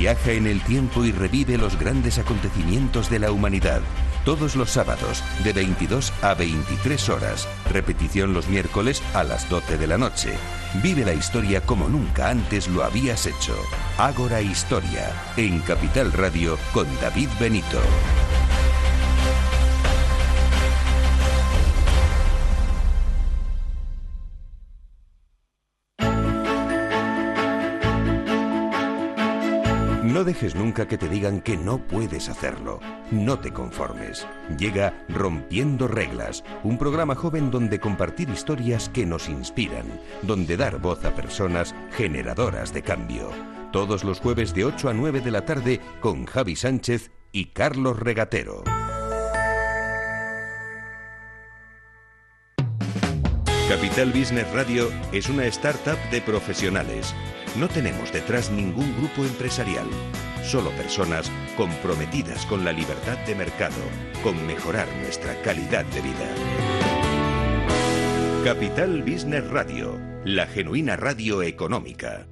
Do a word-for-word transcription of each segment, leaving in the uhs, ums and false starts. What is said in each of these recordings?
Viaja en el tiempo y revive los grandes acontecimientos de la humanidad. Todos los sábados, de veintidós a veintitrés horas. Repetición los miércoles a las doce de la noche. Vive la historia como nunca antes lo habías hecho. Ágora Historia, en Capital Radio con David Benito. No dejes nunca que te digan que no puedes hacerlo. No te conformes. Llega Rompiendo Reglas, un programa joven donde compartir historias que nos inspiran, donde dar voz a personas generadoras de cambio. Todos los jueves de ocho a nueve de la tarde con Javi Sánchez y Carlos Regatero. Capital Business Radio es una startup de profesionales. No tenemos detrás ningún grupo empresarial, solo personas comprometidas con la libertad de mercado, con mejorar nuestra calidad de vida. Capital Business Radio, la genuina radio económica.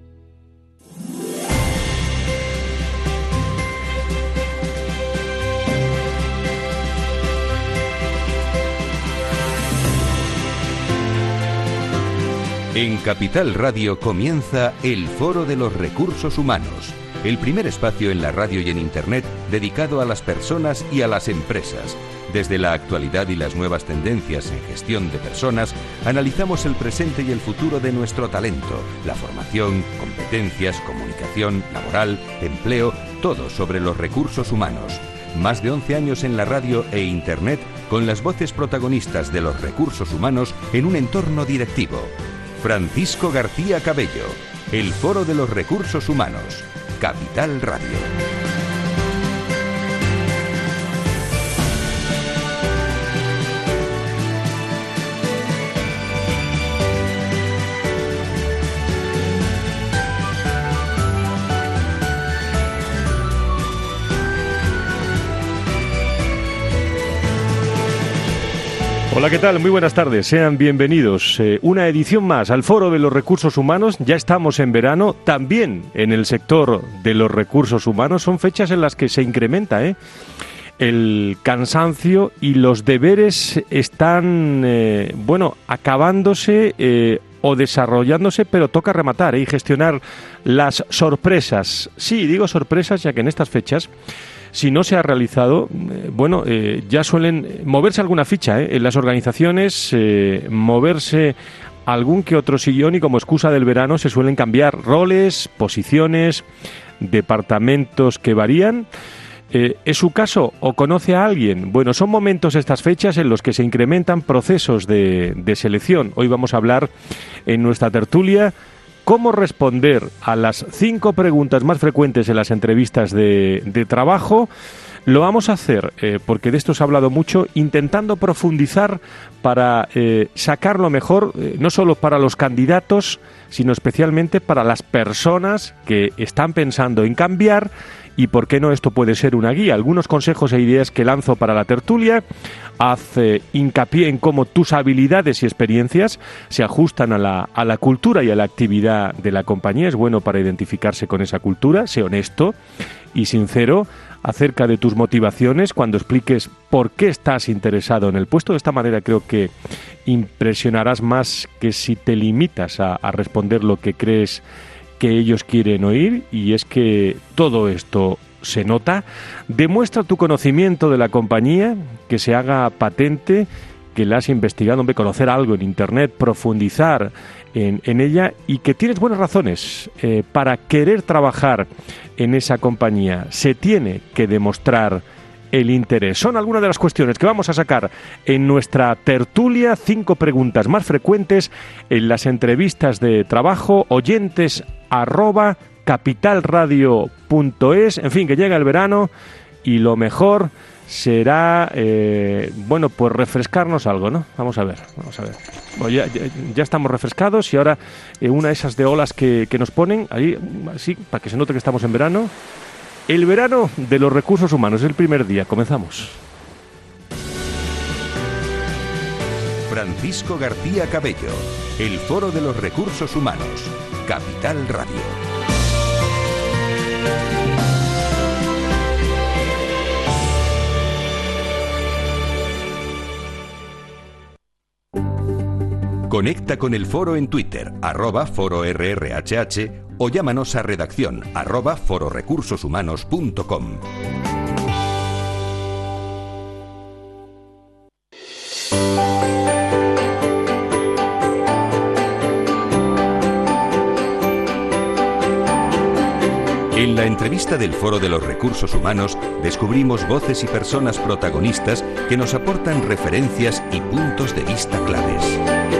En Capital Radio comienza el Foro de los Recursos Humanos, el primer espacio en la radio y en Internet dedicado a las personas y a las empresas. Desde la actualidad y las nuevas tendencias en gestión de personas, analizamos el presente y el futuro de nuestro talento, la formación, competencias, comunicación, laboral, empleo, todo sobre los recursos humanos. Más de once años en la radio e Internet con las voces protagonistas de los recursos humanos en un entorno directivo. Francisco García Cabello, el Foro de los Recursos Humanos, Capital Radio. Hola, ¿qué tal? Muy buenas tardes, sean bienvenidos. Eh, una edición más al Foro de los Recursos Humanos. Ya estamos en verano, también en el sector de los recursos humanos. Son fechas en las que se incrementa ¿eh? el cansancio y los deberes están, eh, bueno, acabándose eh, o desarrollándose, pero toca rematar ¿eh? y gestionar las sorpresas. Sí, digo sorpresas, ya que en estas fechas, si no se ha realizado, eh, bueno, eh, ya suelen moverse alguna ficha ¿eh? en las organizaciones, eh, moverse algún que otro sillón y como excusa del verano se suelen cambiar roles, posiciones, departamentos que varían. Eh, ¿Es su caso o conoce a alguien? Bueno, son momentos estas fechas en los que se incrementan procesos de, de selección. Hoy vamos a hablar en nuestra tertulia cómo responder a las cinco preguntas más frecuentes en las entrevistas de, de trabajo. Lo vamos a hacer, eh, porque de esto se ha hablado mucho, intentando profundizar para eh, sacar lo mejor, eh, no solo para los candidatos, sino especialmente para las personas que están pensando en cambiar. Y por qué no, esto puede ser una guía. Algunos consejos e ideas que lanzo para la tertulia. Haz eh, hincapié en cómo tus habilidades y experiencias se ajustan a la, a la cultura y a la actividad de la compañía. Es bueno para identificarse con esa cultura. Sé honesto y sincero acerca de tus motivaciones cuando expliques por qué estás interesado en el puesto. De esta manera creo que impresionarás más que si te limitas a, a responder lo que crees que ellos quieren oír, y es que todo esto se nota. Demuestra tu conocimiento de la compañía, que se haga patente, que la has investigado, hombre, conocer algo en Internet, profundizar en, en ella, y que tienes buenas razones eh, para querer trabajar en esa compañía. Se tiene que demostrar el interés. Son algunas de las cuestiones que vamos a sacar en nuestra tertulia. Cinco preguntas más frecuentes en las entrevistas de trabajo. Oyentes arroba capitalradio.es. En fin, que llega el verano y lo mejor será, eh, bueno, pues refrescarnos algo, ¿no? Vamos a ver, vamos a ver. Bueno, ya, ya, ya estamos refrescados y ahora eh, una de esas de olas que, que nos ponen ahí, así, para que se note que estamos en verano. El verano de los recursos humanos, el primer día. Comenzamos. Francisco García Cabello, el Foro de los Recursos Humanos, Capital Radio. Conecta con el foro en Twitter, arroba foro R R H H, o llámanos a redacción arroba fororecursoshumanos punto com. En la entrevista del Foro de los Recursos Humanos descubrimos voces y personas protagonistas que nos aportan referencias y puntos de vista claves.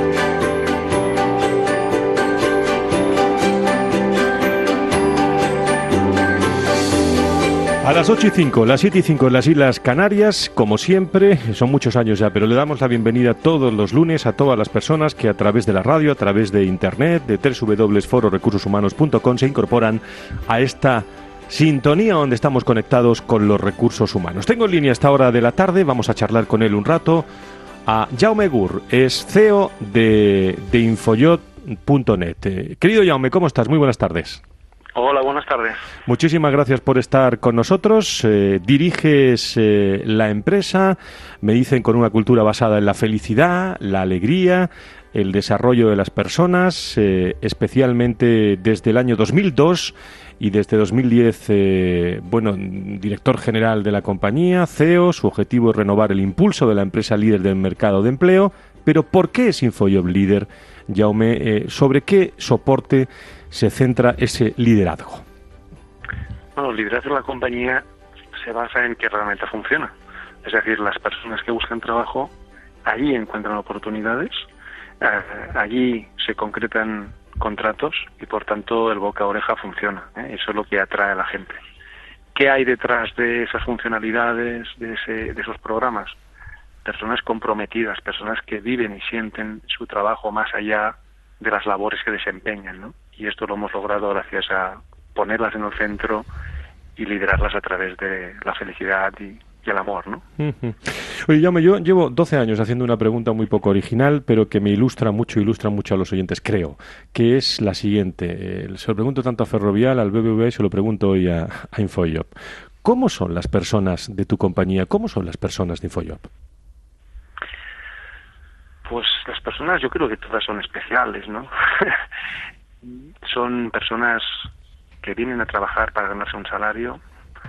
A las ocho y cinco, las siete y cinco en las Islas Canarias, como siempre, son muchos años ya, pero le damos la bienvenida todos los lunes a todas las personas que a través de la radio, a través de internet, de doble u doble u doble u punto foro recursos humanos punto com se incorporan a esta sintonía donde estamos conectados con los recursos humanos. Tengo en línea a esta hora de la tarde, vamos a charlar con él un rato, a Jaume Gur, es C E O de, de Infojob punto net. Eh, querido Jaume, ¿cómo estás? Muy buenas tardes. Hola, buenas tardes. Muchísimas gracias por estar con nosotros. Eh, diriges eh, la empresa, me dicen, con una cultura basada en la felicidad, la alegría, el desarrollo de las personas, eh, especialmente desde el año dos mil dos y desde dos mil diez, eh, bueno, director general de la compañía, C E O. Su objetivo es renovar el impulso de la empresa líder del mercado de empleo. Pero ¿por qué es Infojob líder, Jaume? Eh, ¿Sobre qué soporte se centra ese liderazgo? Bueno, el liderazgo de la compañía se basa en que realmente funciona. Es decir, las personas que buscan trabajo, allí encuentran oportunidades, eh, allí se concretan contratos y, por tanto, el boca a oreja funciona. ¿eh? Eso es lo que atrae a la gente. ¿Qué hay detrás de esas funcionalidades, de, ese, de esos programas? Personas comprometidas, personas que viven y sienten su trabajo más allá de las labores que desempeñan, ¿no? Y esto lo hemos logrado gracias a ponerlas en el centro y liderarlas a través de la felicidad y, y el amor, ¿no? Uh-huh. Oye, Jaume, yo llevo doce años haciendo una pregunta muy poco original, pero que me ilustra mucho, ilustra mucho a los oyentes, creo, que es la siguiente. Eh, se lo pregunto tanto a Ferrovial, al B B V A, y se lo pregunto hoy a, a Infojob. ¿Cómo son las personas de tu compañía? ¿Cómo son las personas de Infojob? Pues las personas, yo creo que todas son especiales, ¿no? Son personas que vienen a trabajar para ganarse un salario,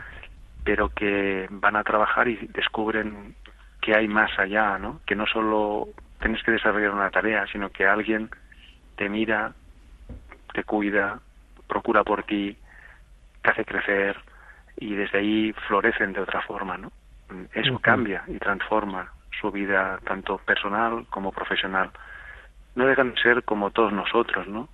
pero que van a trabajar y descubren que hay más allá, ¿no? Que no solo tienes que desarrollar una tarea, sino que alguien te mira, te cuida, procura por ti, te hace crecer y desde ahí florecen de otra forma, ¿no? Eso uh-huh. cambia y transforma su vida tanto personal como profesional. No dejan de ser como todos nosotros, ¿no?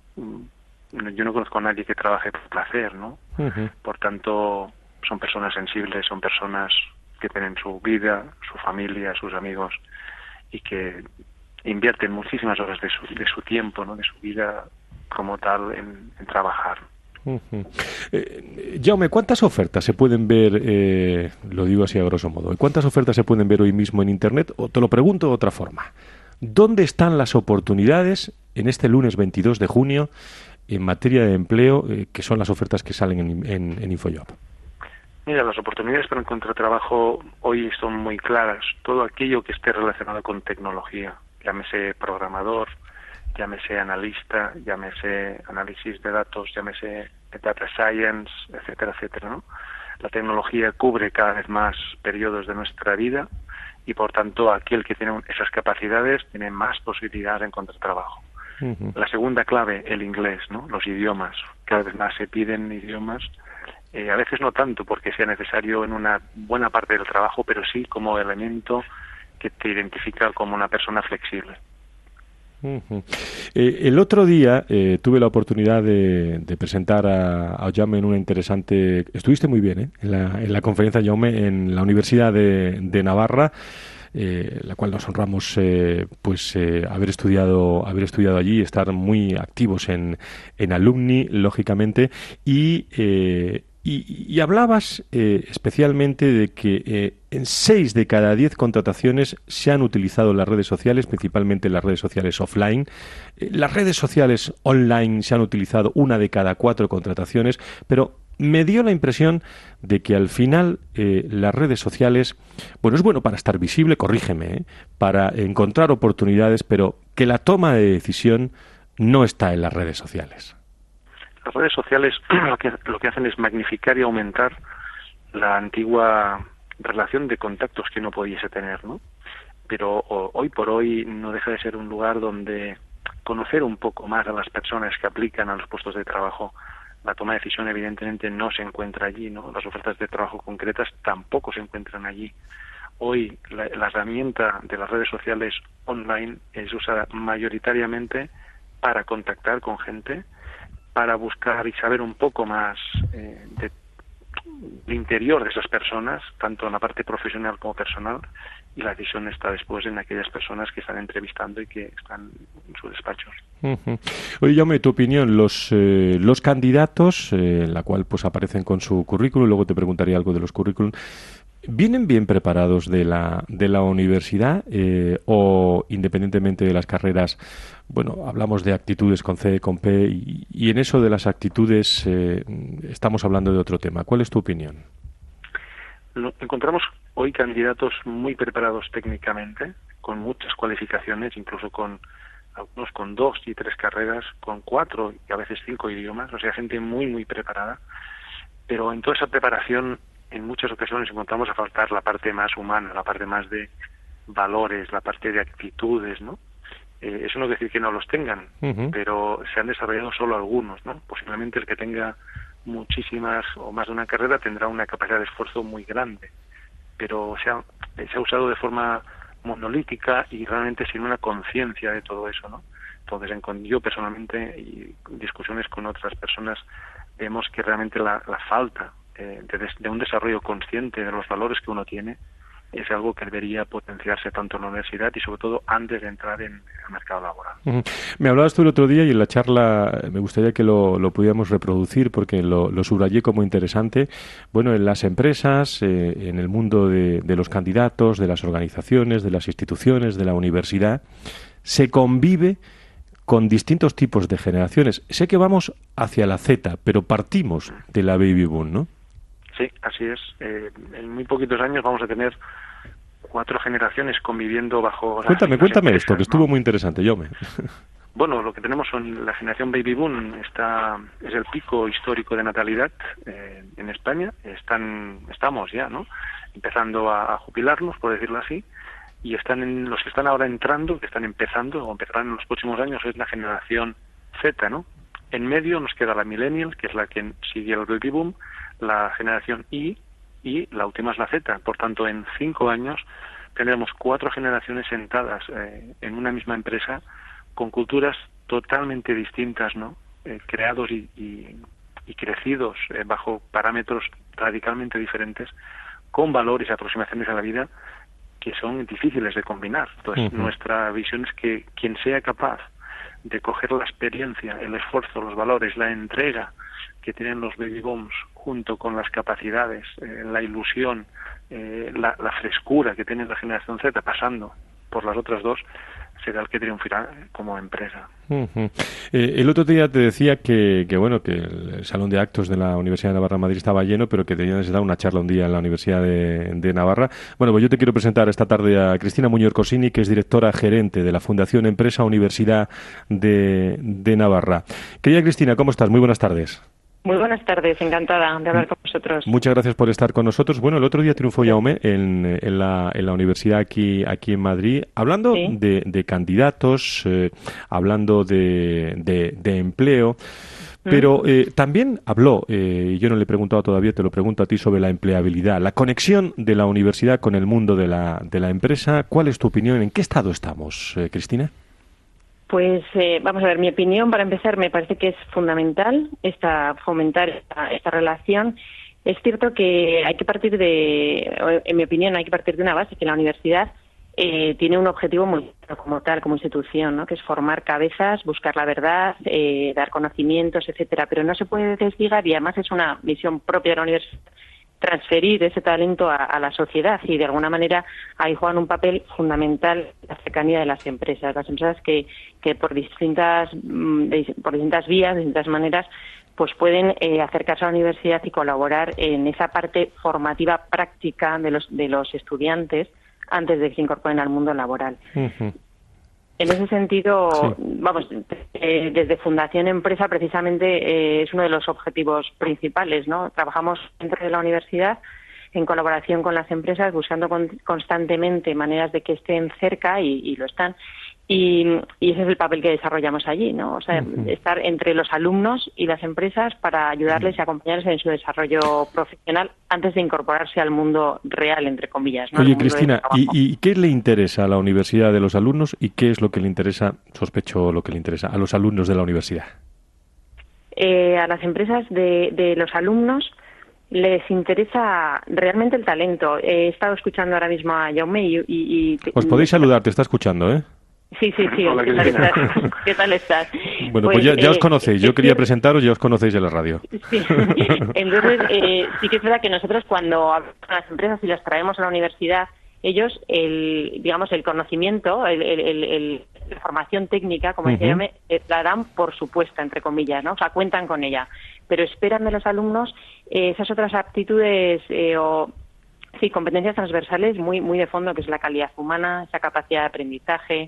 Yo no conozco a nadie que trabaje por placer, ¿no? Uh-huh. Por tanto, son personas sensibles, son personas que tienen su vida, su familia, sus amigos y que invierten muchísimas horas de su, de su tiempo, ¿no? De su vida como tal en, en trabajar. Uh-huh. Eh, Jaume, ¿cuántas ofertas se pueden ver, eh, lo digo así a grosso modo, ¿cuántas ofertas se pueden ver hoy mismo en Internet? O te lo pregunto de otra forma, ¿dónde están las oportunidades en este lunes veintidós de junio en materia de empleo, eh, que son las ofertas que salen en, en, en Infojob? Mira, las oportunidades para encontrar trabajo hoy son muy claras. Todo aquello que esté relacionado con tecnología, llámese programador, llámese analista, llámese análisis de datos, llámese data science, etcétera, etcétera, ¿no? La tecnología cubre cada vez más periodos de nuestra vida y, por tanto, aquel que tiene esas capacidades tiene más posibilidades de encontrar trabajo. Uh-huh. La segunda clave, el inglés, ¿no? Los idiomas. Cada vez más se piden idiomas. Eh, a veces no tanto porque sea necesario en una buena parte del trabajo, pero sí como elemento que te identifica como una persona flexible. Uh-huh. Eh, el otro día eh, tuve la oportunidad de, de presentar a, a Jaume en una interesante... Estuviste muy bien, ¿eh? en, la, en la conferencia, Jaume, en la Universidad de, de Navarra, eh, la cual nos honramos eh, pues eh, haber estudiado haber estudiado allí, estar muy activos en, en alumni, lógicamente, y... Eh, Y, y hablabas eh, especialmente de que eh, en seis de cada diez contrataciones se han utilizado las redes sociales, principalmente las redes sociales offline. Eh, las redes sociales online se han utilizado una de cada cuatro contrataciones, pero me dio la impresión de que al final eh, las redes sociales, bueno, es bueno para estar visible, corrígeme, ¿eh? para encontrar oportunidades, pero que la toma de decisión no está en las redes sociales. Las redes sociales lo que, lo que hacen es magnificar y aumentar la antigua relación de contactos que uno pudiese tener, ¿no? Pero o, hoy por hoy no deja de ser un lugar donde conocer un poco más a las personas que aplican a los puestos de trabajo. La toma de decisión evidentemente no se encuentra allí, ¿no? Las ofertas de trabajo concretas tampoco se encuentran allí. Hoy la, la herramienta de las redes sociales online es usada mayoritariamente para contactar con gente, para buscar y saber un poco más eh, de, del interior de esas personas, tanto en la parte profesional como personal, y la decisión está después en aquellas personas que están entrevistando y que están en sus despachos. Uh-huh. Oye, Jaume, tu opinión, los eh, los candidatos, eh, en la cual pues aparecen con su currículum, luego te preguntaría algo de los currículum, ¿vienen bien preparados de la de la universidad eh, o independientemente de las carreras? Bueno, hablamos de actitudes con C, con P, y, y en eso de las actitudes eh, estamos hablando de otro tema. ¿Cuál es tu opinión? Lo, encontramos hoy candidatos muy preparados técnicamente, con muchas cualificaciones, incluso con algunos con dos y tres carreras, con cuatro y a veces cinco idiomas, o sea, gente muy, muy preparada. Pero en toda esa preparación, en muchas ocasiones encontramos a faltar la parte más humana, la parte más de valores, la parte de actitudes, ¿no? Eh, eso no quiere decir que no los tengan, uh-huh. pero se han desarrollado solo algunos, ¿no? Posiblemente el que tenga muchísimas o más de una carrera tendrá una capacidad de esfuerzo muy grande, pero se ha, se ha usado de forma monolítica y realmente sin una conciencia de todo eso, ¿no? Entonces, yo personalmente y discusiones con otras personas vemos que realmente la, la falta eh, de, de un desarrollo consciente de los valores que uno tiene es algo que debería potenciarse tanto en la universidad y sobre todo antes de entrar en el mercado laboral. Uh-huh. Me hablabas tú el otro día y en la charla me gustaría que lo, lo pudiéramos reproducir porque lo, lo subrayé como interesante. Bueno, en las empresas, eh, en el mundo de, de los candidatos, de las organizaciones, de las instituciones, de la universidad, se convive con distintos tipos de generaciones. Sé que vamos hacia la Z, pero partimos de la baby boom, ¿no? Sí, así es. Eh, en muy poquitos años vamos a tener cuatro generaciones conviviendo bajo... Cuéntame, cuéntame empresas, esto, que estuvo ¿no? muy interesante, Jaume. Bueno, lo que tenemos son la generación baby boom, está es el pico histórico de natalidad eh, en España. Están, estamos ya, ¿no? Empezando a, a jubilarnos, por decirlo así, y están en, los que están ahora entrando, que están empezando o empezarán en los próximos años, es la generación Z, ¿no? En medio nos queda la millennial, que es la que sigue el baby boom, la generación Y y la última es la Z. Por tanto, en cinco años tendremos cuatro generaciones sentadas eh, en una misma empresa con culturas totalmente distintas, ¿no? Eh, creados y, y, y crecidos eh, bajo parámetros radicalmente diferentes, con valores y aproximaciones a la vida que son difíciles de combinar. Entonces, uh-huh. nuestra visión es que quien sea capaz de coger la experiencia, el esfuerzo, los valores, la entrega que tienen los baby booms junto con las capacidades, eh, la ilusión, eh, la, la frescura que tiene la generación Z pasando por las otras dos, será el que triunfará como empresa. Uh-huh. Eh, el otro día te decía que, que bueno que el Salón de Actos de la Universidad de Navarra Madrid estaba lleno, pero que tenías que dar una charla un día en la Universidad de, de Navarra. Bueno, pues yo te quiero presentar esta tarde a Cristina Muñoz Cosini, que es directora gerente de la Fundación Empresa Universidad de, de Navarra. Querida Cristina, ¿cómo estás? Muy buenas tardes. Muy buenas tardes, encantada de hablar con vosotros. Muchas gracias por estar con nosotros. Bueno, el otro día triunfó Jaume en, en, la, en la universidad aquí, aquí en Madrid, hablando ¿Sí? de, de candidatos, eh, hablando de, de, de empleo, pero eh, también habló, eh, yo no le he preguntado todavía, te lo pregunto a ti, sobre la empleabilidad, la conexión de la universidad con el mundo de la, de la empresa. ¿Cuál es tu opinión? ¿En qué estado estamos, eh, Cristina? Pues eh, vamos a ver, mi opinión, para empezar, me parece que es fundamental esta, fomentar esta, esta relación. Es cierto que hay que partir de, en mi opinión, hay que partir de una base, que la universidad eh, tiene un objetivo muy claro como tal, como institución, ¿no? Que es formar cabezas, buscar la verdad, eh, dar conocimientos, etcétera. Pero no se puede desligar, y además es una misión propia de la universidad, transferir ese talento a, a la sociedad, y de alguna manera ahí juegan un papel fundamental la cercanía de las empresas, las empresas que, que por distintas por distintas vías, de distintas maneras, pues pueden eh, acercarse a la universidad y colaborar en esa parte formativa práctica de los de los estudiantes antes de que se incorporen al mundo laboral. Uh-huh. En ese sentido, sí. vamos, eh, desde Fundación Empresa precisamente eh, es uno de los objetivos principales, ¿no? Trabajamos dentro de la universidad en colaboración con las empresas, buscando con, constantemente maneras de que estén cerca y, y lo están. Y, y ese es el papel que desarrollamos allí, ¿no? O sea, uh-huh. estar entre los alumnos y las empresas para ayudarles uh-huh. y acompañarles en su desarrollo profesional antes de incorporarse al mundo real, entre comillas, ¿no? Oye, Cristina, ¿y, ¿y qué le interesa a la universidad de los alumnos y qué es lo que le interesa, sospecho lo que le interesa, a los alumnos de la universidad? Eh, a las empresas de, de los alumnos les interesa realmente el talento. He estado escuchando ahora mismo a Jaume y... y, y Os podéis saludar, te está escuchando, ¿eh? Sí, sí, sí. Hola, ¿Qué tal estás? ¿Qué tal estás? Bueno, pues, pues ya, ya eh, os conocéis. Yo quería presentaros, ya os conocéis de la radio. Sí. Entonces, eh, sí que es verdad que nosotros cuando hablamos con las empresas y las traemos a la universidad, ellos, el digamos, el conocimiento, el, el, el, el, la formación técnica, como decía yo, uh-huh. la dan por supuesta, entre comillas, ¿no? O sea, cuentan con ella. Pero esperan de los alumnos eh, esas otras aptitudes eh, o... sí, competencias transversales muy, muy de fondo, que es la calidad humana, esa capacidad de aprendizaje,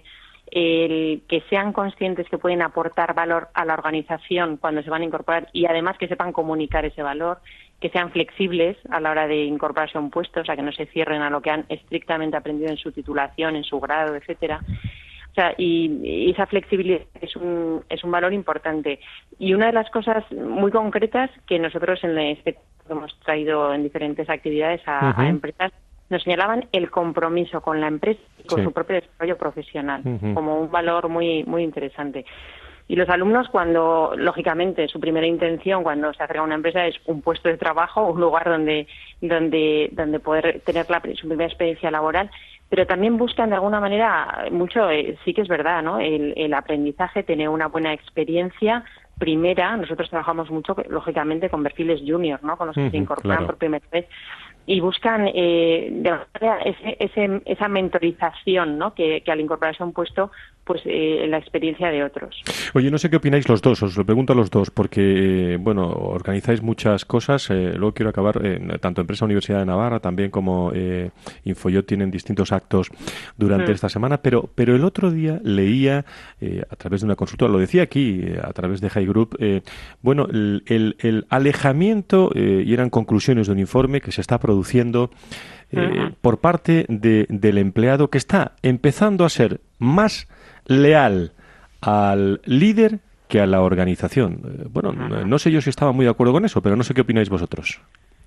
el que sean conscientes que pueden aportar valor a la organización cuando se van a incorporar y además que sepan comunicar ese valor, que sean flexibles a la hora de incorporarse a un puesto, o sea, que no se cierren a lo que han estrictamente aprendido en su titulación, en su grado, etcétera. O sea, y, y esa flexibilidad es un, es un valor importante. Y una de las cosas muy concretas que nosotros en este hemos traído en diferentes actividades a, uh-huh. a empresas, nos señalaban el compromiso con la empresa y con sí. su propio desarrollo profesional, uh-huh. como un valor muy muy interesante. Y los alumnos, cuando, lógicamente, su primera intención cuando se acerca a una empresa es un puesto de trabajo, un lugar donde donde donde poder tener la, su primera experiencia laboral, pero también buscan de alguna manera mucho, eh, sí que es verdad, ¿no? El, el aprendizaje, tener una buena experiencia primera. Nosotros trabajamos mucho, lógicamente, con perfiles junior, ¿no? Con los que uh-huh, se incorporan claro. por primera vez y buscan eh, de alguna manera ese, ese, esa mentorización, ¿no? Que, que al incorporarse a un puesto, pues eh, la experiencia de otros. Oye, no sé qué opináis los dos, os lo pregunto a los dos, porque, eh, bueno, organizáis muchas cosas, eh, luego quiero acabar, eh, tanto Empresa Universidad de Navarra, también como eh, Infojobs tienen distintos actos durante mm. esta semana, pero pero el otro día leía, eh, a través de una consultora, lo decía aquí, eh, a través de High Group, eh, bueno, el, el, el alejamiento, eh, y eran conclusiones de un informe que se está produciendo eh, uh-huh. por parte de, del empleado que está empezando a ser más leal al líder que a la organización. Eh, bueno, uh-huh. no sé yo si estaba muy de acuerdo con eso, pero no sé qué opináis vosotros.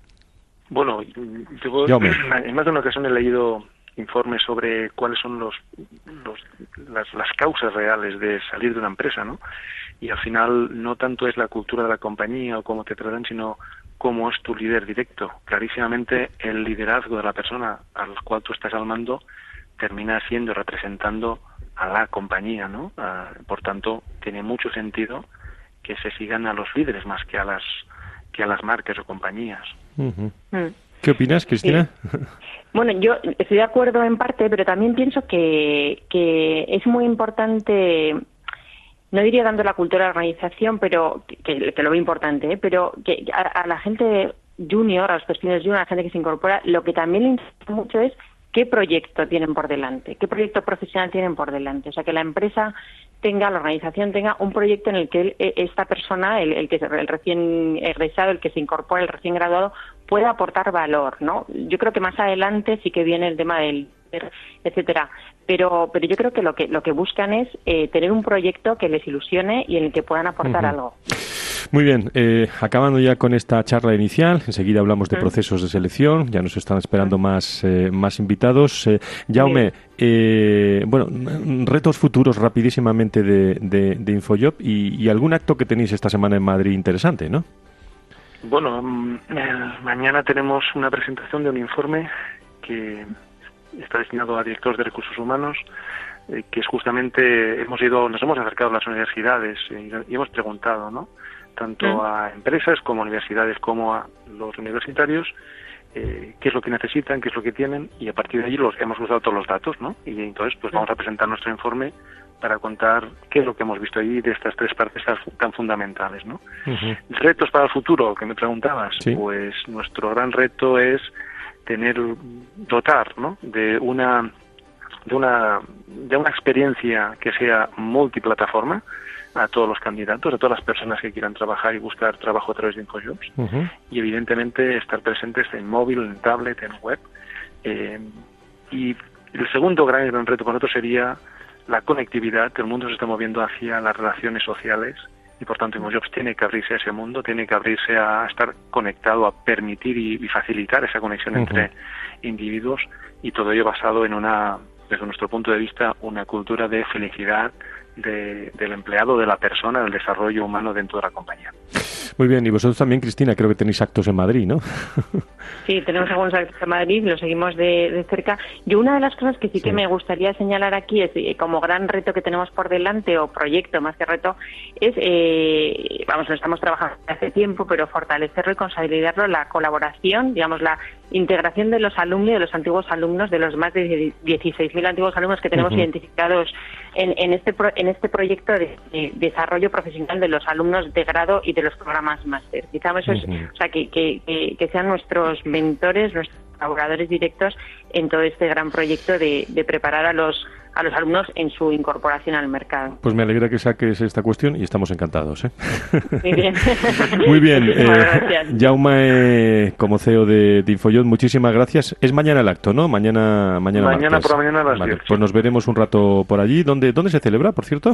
Bueno, yo en más de una ocasión he leído informes sobre cuáles son los, los las, las causas reales de salir de una empresa, ¿no? Y al final no tanto es la cultura de la compañía o cómo te tratan, sino cómo es tu líder directo. Clarísimamente el liderazgo de la persona al cual tú estás al mando termina siendo, representando a la compañía, ¿no? Uh, por tanto, tiene mucho sentido que se sigan a los líderes más que a las que a las marcas o compañías. Uh-huh. Mm. ¿Qué opinas, Cristina? Sí. Bueno, yo estoy de acuerdo en parte, pero también pienso que, que es muy importante, no diría tanto la cultura de la organización, pero que, que lo veo importante, ¿eh? pero que a, a la gente junior, a los perfiles junior, a la gente que se incorpora, lo que también le interesa mucho es qué proyecto tienen por delante, qué proyecto profesional tienen por delante. O sea, que la empresa tenga, la organización tenga un proyecto en el que él, esta persona, el, el que el recién egresado, el que se incorpora, el recién graduado, pueda aportar valor, ¿no? Yo creo que más adelante sí que viene el tema del etcétera, pero pero yo creo que lo que lo que buscan es eh, tener un proyecto que les ilusione y en el que puedan aportar uh-huh. algo. Muy bien, eh, acabando ya con esta charla inicial, enseguida hablamos de procesos de selección, ya nos están esperando más eh, más invitados. Eh, Jaume, eh, bueno, retos futuros rapidísimamente de, de, de Infojobs y, y algún acto que tenéis esta semana en Madrid interesante, ¿no? Bueno, eh, mañana tenemos una presentación de un informe que está destinado a directores de recursos humanos, eh, que es justamente, hemos ido, nos hemos acercado a las universidades eh, y hemos preguntado, ¿no? Tanto mm. a empresas como a universidades como a los universitarios, eh, qué es lo que necesitan, qué es lo que tienen, y a partir de allí los hemos usado todos los datos, ¿no? Y entonces pues vamos a presentar nuestro informe para contar qué es lo que hemos visto ahí de estas tres partes tan fundamentales, ¿no? Uh-huh. Retos para el futuro, que me preguntabas, ¿sí? Pues nuestro gran reto es tener, dotar, ¿no? de una de una, de una experiencia que sea multiplataforma a todos los candidatos, a todas las personas que quieran trabajar y buscar trabajo a través de InfoJobs. Uh-huh. Y evidentemente estar presentes en móvil, en tablet, en web. Eh, y el segundo gran, gran reto para nosotros sería la conectividad, que el mundo se está moviendo hacia las relaciones sociales y por tanto InfoJobs tiene que abrirse a ese mundo, tiene que abrirse a estar conectado, a permitir y, y facilitar esa conexión uh-huh. entre individuos, y todo ello basado en una, desde nuestro punto de vista, una cultura de felicidad de, del empleado, de la persona, del desarrollo humano dentro de la compañía. Muy bien, y vosotros también, Cristina, creo que tenéis actos en Madrid, ¿no? Sí, tenemos algunos actos en Madrid, los seguimos de, de cerca. Yo una de las cosas que sí, sí que me gustaría señalar aquí es, eh, como gran reto que tenemos por delante, o proyecto más que reto, es, eh, vamos, lo estamos trabajando hace tiempo, pero fortalecerlo y consolidarlo, la colaboración, digamos, la integración de los alumnos, de los antiguos alumnos, de los más de dieciséis mil antiguos alumnos que tenemos uh-huh. identificados en, en, este pro, en este proyecto de, de desarrollo profesional de los alumnos de grado y de los programas máster. Quizás eso es, uh-huh. o sea, que, que, que, que sean nuestros mentores, nuestros colaboradores directos en todo este gran proyecto de, de preparar a los a los alumnos en su incorporación al mercado. Pues me alegra que saques esta cuestión y estamos encantados, ¿eh? Muy bien. Muy bien. Eh, gracias. Jaume, eh, como C E O de, de InfoJobs, muchísimas gracias. Es mañana el acto, ¿no? Mañana Mañana, mañana martes. por la mañana a las vale, diez. Pues sí. Nos veremos un rato por allí. ¿Dónde, dónde se celebra, por cierto?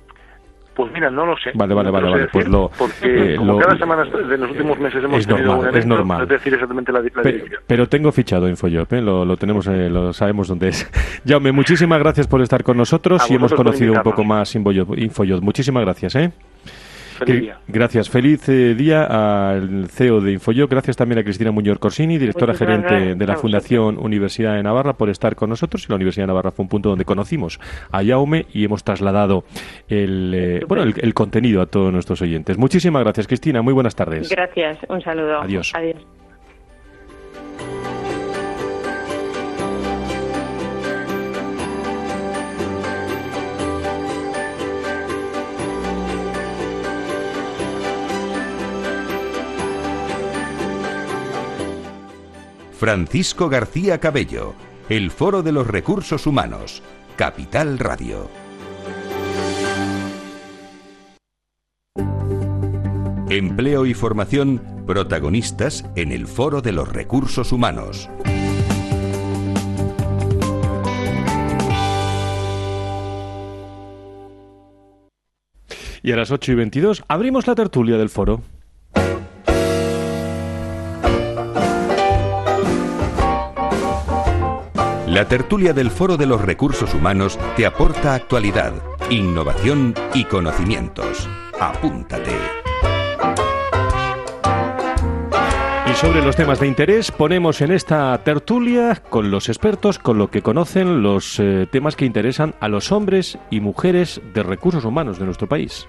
Pues mira, no lo sé. Vale, vale, no vale, vale. Decir, pues lo, porque eh, como lo, cada semana de los últimos meses hemos es tenido normal, un evento, es normal. es decir exactamente la, la Pe, dirección. Pero tengo fichado InfoJobs, ¿eh? lo, lo tenemos, eh, lo sabemos dónde es. Jaume, muchísimas gracias por estar con nosotros y hemos conocido un poco más InfoJobs. Muchísimas gracias, ¿eh? Feliz día. Gracias. Feliz eh, día al C E O de InfoJobs. Gracias también a Cristina Muñoz Corsini, directora Muchísimas gerente gracias. de la Fundación Universidad de Navarra, por estar con nosotros. Y la Universidad de Navarra fue un punto donde conocimos a Jaume y hemos trasladado el, eh, bueno, el, el contenido a todos nuestros oyentes. Muchísimas gracias, Cristina. Muy buenas tardes. Gracias. Un saludo. Adiós. Adiós. Francisco García Cabello, el Foro de los Recursos Humanos, Capital Radio. Empleo y formación, protagonistas en el Foro de los Recursos Humanos. Y a las ocho y veintidós abrimos la tertulia del foro. La tertulia del Foro de los Recursos Humanos te aporta actualidad, innovación y conocimientos. Apúntate. Y sobre los temas de interés ponemos en esta tertulia con los expertos, con lo que conocen los eh, temas que interesan a los hombres y mujeres de recursos humanos de nuestro país.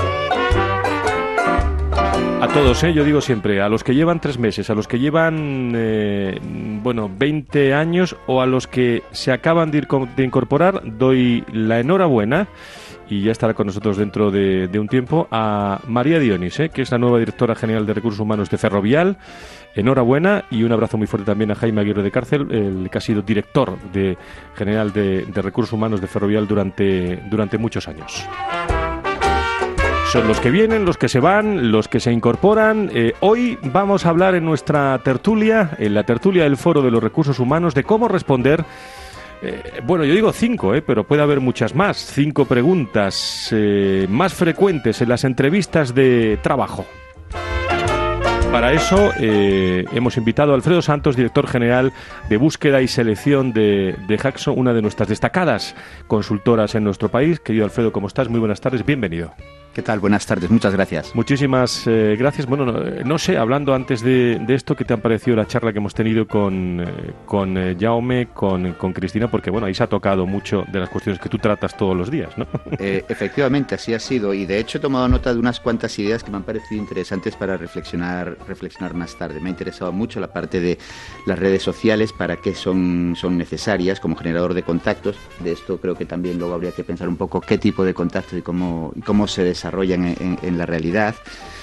A todos, ¿eh? Yo digo siempre, a los que llevan tres meses, a los que llevan, eh, bueno, veinte años o a los que se acaban de, ir, de incorporar, doy la enhorabuena, y ya estará con nosotros dentro de, de un tiempo, a María Dionis, ¿eh? que es la nueva directora general de Recursos Humanos de Ferrovial. Enhorabuena, y un abrazo muy fuerte también a Jaime Aguirre de Cárcel, el que ha sido director de, general de, de Recursos Humanos de Ferrovial durante, durante muchos años. Son los que vienen, los que se van, los que se incorporan. Eh, hoy vamos a hablar en nuestra tertulia, en la tertulia del Foro de los Recursos Humanos, de cómo responder, eh, bueno, yo digo cinco, eh, pero puede haber muchas más, cinco preguntas eh, más frecuentes en las entrevistas de trabajo. Para eso eh, hemos invitado a Alfredo Santos, director general de búsqueda y selección de, de Hackson, una de nuestras destacadas consultoras en nuestro país. Querido Alfredo, ¿cómo estás? Muy buenas tardes, bienvenido. ¿Qué tal? Buenas tardes, muchas gracias. Muchísimas eh, gracias. Bueno, no, no sé, hablando antes de, de esto, ¿qué te han parecido la charla que hemos tenido con, eh, con eh, Jaume, con, con Cristina? Porque, bueno, ahí se ha tocado mucho de las cuestiones que tú tratas todos los días, ¿no? Eh, efectivamente, así ha sido. Y, de hecho, he tomado nota de unas cuantas ideas que me han parecido interesantes para reflexionar, reflexionar más tarde. Me ha interesado mucho la parte de las redes sociales, para qué son, son necesarias como generador de contactos. De esto creo que también luego habría que pensar un poco qué tipo de contactos y cómo, y cómo se desarrollan en, en, en la realidad.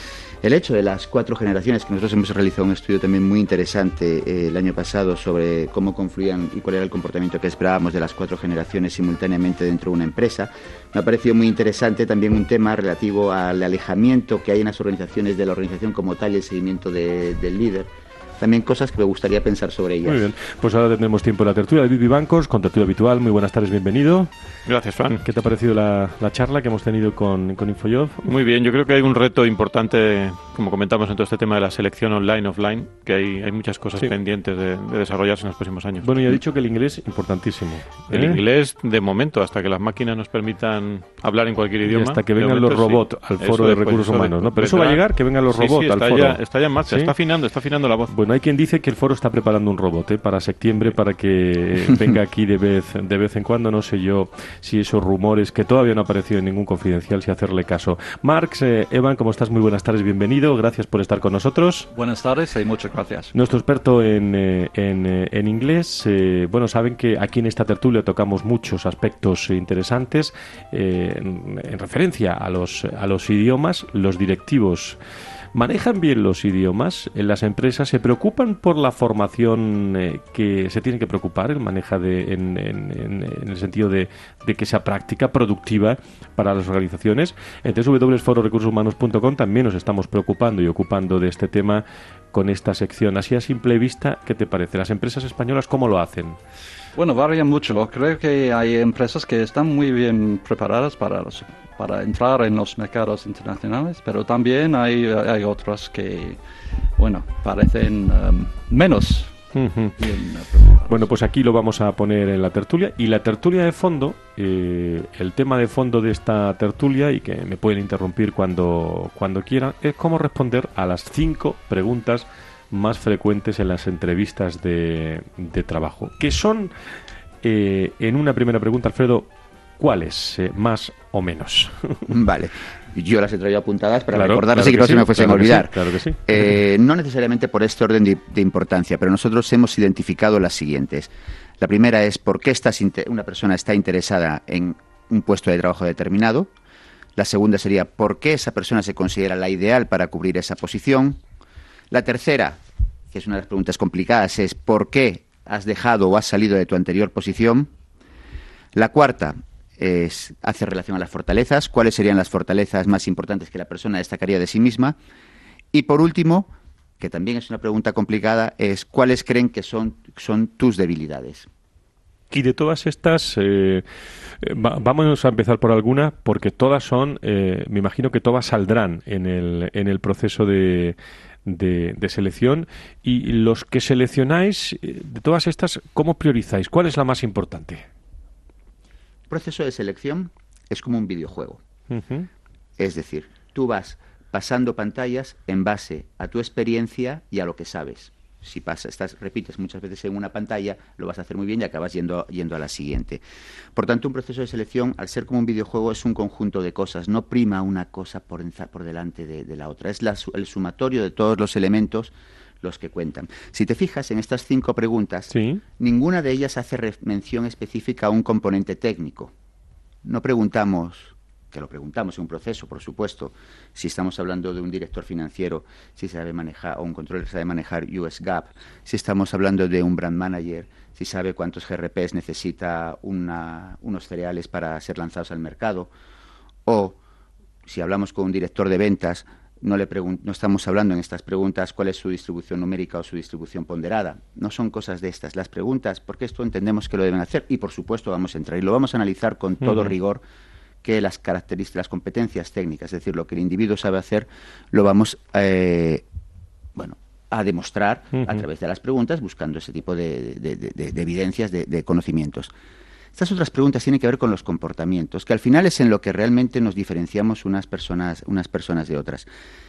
El hecho de las cuatro generaciones, que nosotros hemos realizado un estudio también muy interesante eh, el año pasado sobre cómo confluían y cuál era el comportamiento que esperábamos de las cuatro generaciones simultáneamente dentro de una empresa, me ha parecido muy interesante también un tema relativo al alejamiento que hay en las organizaciones de la organización como tal y el seguimiento de, del líder. También cosas que me gustaría pensar sobre ellas. Muy bien, pues ahora tendremos tiempo en la tertulia de Vivi Bancos, con tertulia habitual. Muy buenas tardes, bienvenido. Gracias, Fran. ¿Qué te ha parecido la, la charla que hemos tenido con, con InfoJob? Muy bien, yo creo que hay un reto importante, como comentamos en todo este tema de la selección online, offline, que hay, hay muchas cosas sí. pendientes de, de desarrollarse en los próximos años. Bueno, y ha dicho que el inglés es importantísimo. El ¿eh? inglés, de momento, hasta que las máquinas nos permitan hablar en cualquier idioma. Y hasta que vengan los robots sí. al foro eso de recursos pues humanos, ¿no? Pero eso va a llegar, que vengan los sí, robots sí, al foro. Ya, está ya en marcha, ¿sí? está afinando, está afinando la voz. Bueno, hay quien dice que el foro está preparando un robot ¿eh? para septiembre, para que venga aquí de vez, de vez en cuando. No sé yo si esos rumores, que todavía no ha aparecido en ningún confidencial, si hacerle caso. Marx, eh, Evan, ¿cómo estás? Muy buenas tardes, bienvenido. Gracias por estar con nosotros. Buenas tardes y muchas gracias. Nuestro experto en, eh, en, eh, en inglés. Eh, bueno, saben que aquí en esta tertulia tocamos muchos aspectos interesantes eh, en, en referencia a los, a los idiomas. Los directivos ¿manejan bien los idiomas en las empresas? ¿Se preocupan por la formación eh, que se tienen que preocupar, el manejo de, en, en, en, en el sentido de, de que sea práctica, productiva para las organizaciones? En doble u doble u doble punto foro recursos humanos punto com también nos estamos preocupando y ocupando de este tema con esta sección. Así a simple vista, ¿qué te parece? ¿Las empresas españolas cómo lo hacen? Bueno, varía mucho. Creo que hay empresas que están muy bien preparadas para los, para entrar en los mercados internacionales, pero también hay, hay otras que, bueno, parecen um, menos uh-huh. bien preparadas. Bueno, pues aquí lo vamos a poner en la tertulia. Y la tertulia de fondo, eh, el tema de fondo de esta tertulia, y que me pueden interrumpir cuando, cuando quieran, es cómo responder a las cinco preguntas más frecuentes en las entrevistas de, de trabajo, que son, eh, en una primera pregunta, Alfredo, ¿cuáles? Eh, más o menos. Vale, yo las he traído apuntadas para claro, recordarlas claro y que, que no sí, se me fuesen claro a olvidar. Sí, claro que sí. Eh, no necesariamente por este orden de, de importancia, pero nosotros hemos identificado las siguientes. La primera es por qué estás inter- una persona está interesada en un puesto de trabajo determinado. La segunda sería por qué esa persona se considera la ideal para cubrir esa posición. La tercera, que es una de las preguntas complicadas, es ¿por qué has dejado o has salido de tu anterior posición? La cuarta es, hace relación a las fortalezas. ¿Cuáles serían las fortalezas más importantes que la persona destacaría de sí misma? Y por último, que también es una pregunta complicada, es ¿cuáles creen que son, son tus debilidades? Y de todas estas, eh, va, vamos a empezar por alguna, porque todas son, eh, me imagino que todas saldrán en el, en el proceso de... De, de selección. Y los que seleccionáis, de todas estas, ¿cómo priorizáis? ¿Cuál es la más importante? El proceso de selección es como un videojuego. Uh-huh. Es decir, tú vas pasando pantallas en base a tu experiencia y a lo que sabes. Si pasa, estás, repites muchas veces en una pantalla, lo vas a hacer muy bien y acabas yendo, yendo a la siguiente. Por tanto, un proceso de selección, al ser como un videojuego, es un conjunto de cosas. No prima una cosa por, por delante de, de la otra. Es la, el sumatorio de todos los elementos los que cuentan. Si te fijas en estas cinco preguntas, ¿sí? Ninguna de ellas hace re- mención específica a un componente técnico. No preguntamos... que lo preguntamos en un proceso, por supuesto, si estamos hablando de un director financiero, si sabe manejar, o un controller sabe manejar U S GAAP, si estamos hablando de un brand manager, si sabe cuántos G R Ps necesita una, unos cereales para ser lanzados al mercado, o si hablamos con un director de ventas, no, le pregun- no estamos hablando en estas preguntas cuál es su distribución numérica o su distribución ponderada. No son cosas de estas. Las preguntas, porque esto entendemos que lo deben hacer, y por supuesto vamos a entrar, y lo vamos a analizar con todo uh-huh. rigor, que las características, las competencias técnicas, es decir, lo que el individuo sabe hacer, lo vamos eh, bueno, a demostrar uh-huh. a través de las preguntas, buscando ese tipo de, de, de, de evidencias, de, de conocimientos. Estas otras preguntas tienen que ver con los comportamientos, que al final es en lo que realmente nos diferenciamos unas personas, unas personas de otras.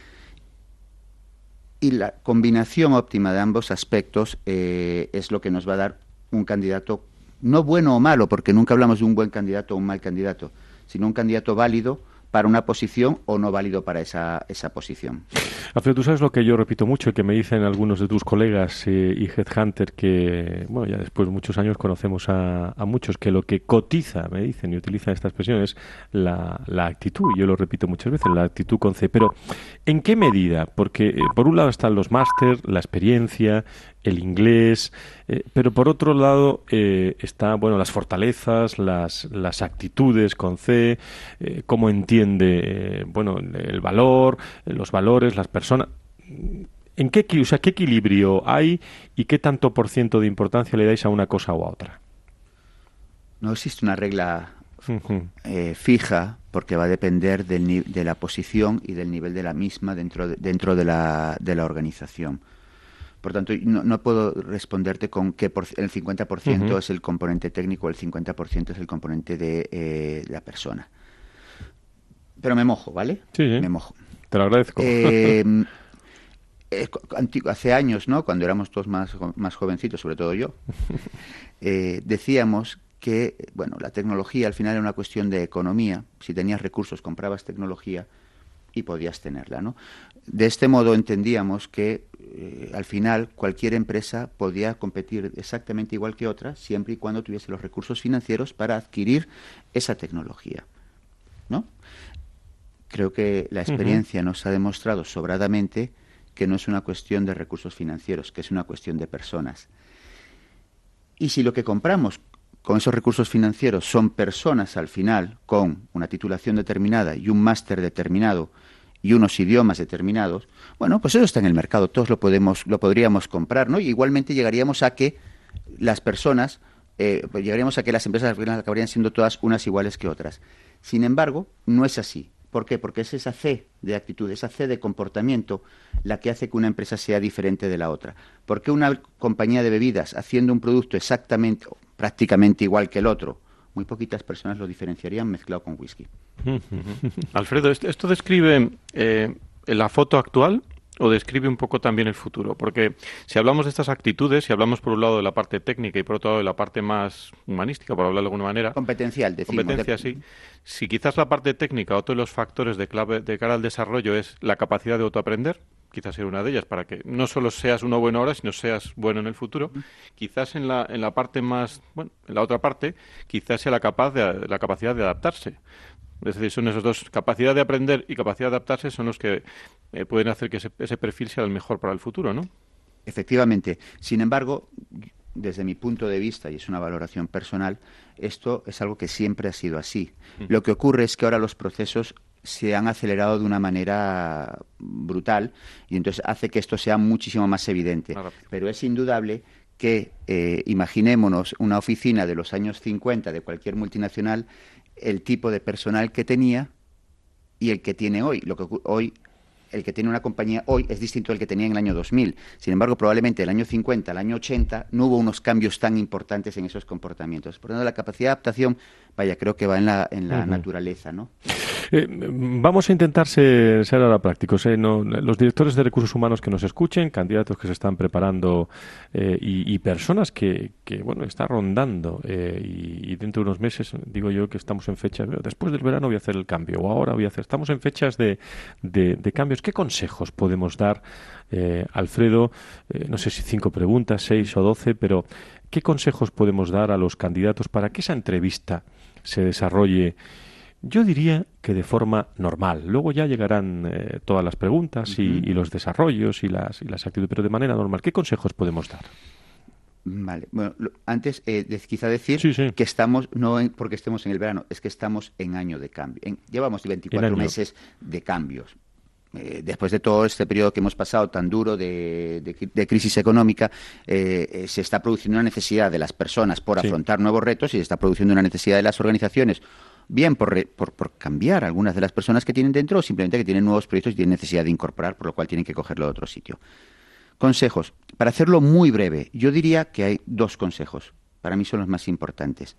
Y la combinación óptima de ambos aspectos eh, es lo que nos va a dar un candidato, no bueno o malo, porque nunca hablamos de un buen candidato o un mal candidato, sino un candidato válido para una posición o no válido para esa, esa posición. Alfredo, tú sabes lo que yo repito mucho y que me dicen algunos de tus colegas eh, y headhunter que, bueno, ya después de muchos años conocemos a, a muchos, que lo que cotiza, me dicen y utilizan esta expresión, es la, la actitud. Y yo lo repito muchas veces, la actitud con C. Pero, ¿en qué medida? Porque, eh, por un lado están los máster, la experiencia, el inglés, eh, pero por otro lado eh, está, bueno, las fortalezas, las, las actitudes con C, eh, cómo entiende, eh, bueno, el valor, los valores, las personas. ¿En qué, o sea, qué equilibrio hay y qué tanto por ciento de importancia le dais a una cosa o a otra? No existe una regla uh-huh. eh, fija, porque va a depender del ni- de la posición y del nivel de la misma dentro de, dentro de la, de la organización. Por tanto, no, no puedo responderte con que por, el cincuenta por ciento uh-huh. es el componente técnico, el cincuenta por ciento es el componente de eh, la persona. Pero me mojo, ¿vale? Sí, sí. Me mojo. Te lo agradezco. Eh, eh, hace años, ¿no? Cuando éramos todos más, más jovencitos, sobre todo yo, eh, decíamos que, bueno, la tecnología al final era una cuestión de economía. Si tenías recursos, comprabas tecnología y podías tenerla, ¿no? De este modo entendíamos que eh, al final cualquier empresa podía competir exactamente igual que otra siempre y cuando tuviese los recursos financieros para adquirir esa tecnología, ¿no? Creo que la experiencia uh-huh. nos ha demostrado sobradamente que no es una cuestión de recursos financieros, que es una cuestión de personas. Y si lo que compramos con esos recursos financieros son personas al final con una titulación determinada y un máster determinado y unos idiomas determinados, bueno, pues eso está en el mercado, todos lo podemos, lo podríamos comprar, ¿no? Y igualmente llegaríamos a que las personas, eh, llegaríamos a que las empresas al final acabarían siendo todas unas iguales que otras. Sin embargo, no es así. ¿Por qué? Porque es esa C de actitud, esa C de comportamiento la que hace que una empresa sea diferente de la otra. Porque una compañía de bebidas haciendo un producto exactamente, o prácticamente igual que el otro, muy poquitas personas lo diferenciarían mezclado con whisky. Alfredo, ¿esto, esto describe eh, la foto actual o describe un poco también el futuro? Porque si hablamos de estas actitudes, si hablamos por un lado de la parte técnica y por otro lado de la parte más humanística, por hablar de alguna manera... Competencial, decimos. Competencia, sí. Si quizás la parte técnica, otro de los factores de clave de cara al desarrollo es la capacidad de autoaprender, quizás sea una de ellas, para que no solo seas uno bueno ahora, sino seas bueno en el futuro. Uh-huh. Quizás en la, en la parte más... Bueno, en la otra parte, quizás sea la, capaz de, la capacidad de adaptarse. Es decir, son esos dos, capacidad de aprender y capacidad de adaptarse, son los que eh, pueden hacer que ese, ese perfil sea el mejor para el futuro, ¿no? Efectivamente. Sin embargo, desde mi punto de vista, y es una valoración personal, esto es algo que siempre ha sido así. Mm. Lo que ocurre es que ahora los procesos se han acelerado de una manera brutal y entonces hace que esto sea muchísimo más evidente. Ah, pero es indudable que, eh, imaginémonos una oficina de los años cincuenta de cualquier multinacional, el tipo de personal que tenía y el que tiene hoy. Lo que hoy, el que tiene una compañía hoy es distinto al que tenía en el año dos mil. Sin embargo, probablemente el año cincuenta, el año ochenta, no hubo unos cambios tan importantes en esos comportamientos. Por lo tanto, la capacidad de adaptación, vaya, creo que va en la, en la uh-huh. naturaleza, ¿no? Eh, vamos a intentar ser, ser ahora prácticos. ¿eh? No, los directores de recursos humanos que nos escuchen, candidatos que se están preparando eh, y, y personas que, que bueno, están rondando eh, y, y dentro de unos meses, digo yo que estamos en fechas, después del verano voy a hacer el cambio o ahora voy a hacer, estamos en fechas de, de, de cambios. ¿Qué consejos podemos dar, eh, Alfredo? Eh, no sé si cinco preguntas, seis o doce, pero ¿qué consejos podemos dar a los candidatos para que esa entrevista se desarrolle? Yo diría que de forma normal. Luego ya llegarán eh, todas las preguntas y, uh-huh. y los desarrollos y las, y las actitudes, pero de manera normal. ¿Qué consejos podemos dar? Vale. Bueno, lo, antes eh, de, quizá decir sí, sí. que estamos, no en, porque estemos en el verano, es que estamos en año de cambio. En, llevamos veinticuatro meses de cambios. Eh, después de todo este periodo que hemos pasado tan duro de, de, de crisis económica, eh, eh, se está produciendo una necesidad de las personas por sí. afrontar nuevos retos y se está produciendo una necesidad de las organizaciones bien por, re, por, por cambiar algunas de las personas que tienen dentro o simplemente que tienen nuevos proyectos y tienen necesidad de incorporar, por lo cual tienen que cogerlo de otro sitio. Consejos. Para hacerlo muy breve, yo diría que hay dos consejos. Para mí son los más importantes.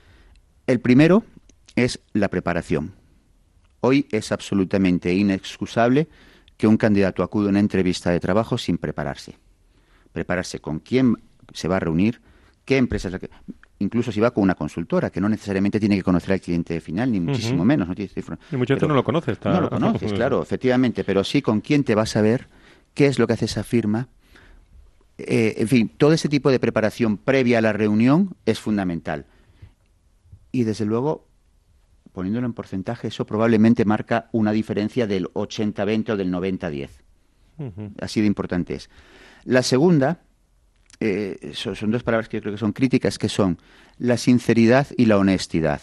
El primero es la preparación. Hoy es absolutamente inexcusable que un candidato acude a una entrevista de trabajo sin prepararse. Prepararse con quién se va a reunir, qué empresas... incluso si va con una consultora, que no necesariamente tiene que conocer al cliente final, ni muchísimo uh-huh. menos. ¿no? Y muchas veces no lo conoces. Está... No lo conoces, claro, efectivamente, pero sí con quién te vas a ver, qué es lo que hace esa firma. Eh, en fin, todo ese tipo de preparación previa a la reunión es fundamental. Y desde luego, poniéndolo en porcentaje, eso probablemente marca una diferencia del ochenta veinte o del noventa diez. Uh-huh. Así de importante es. La segunda, eh, son, son dos palabras que yo creo que son críticas, que son la sinceridad y la honestidad.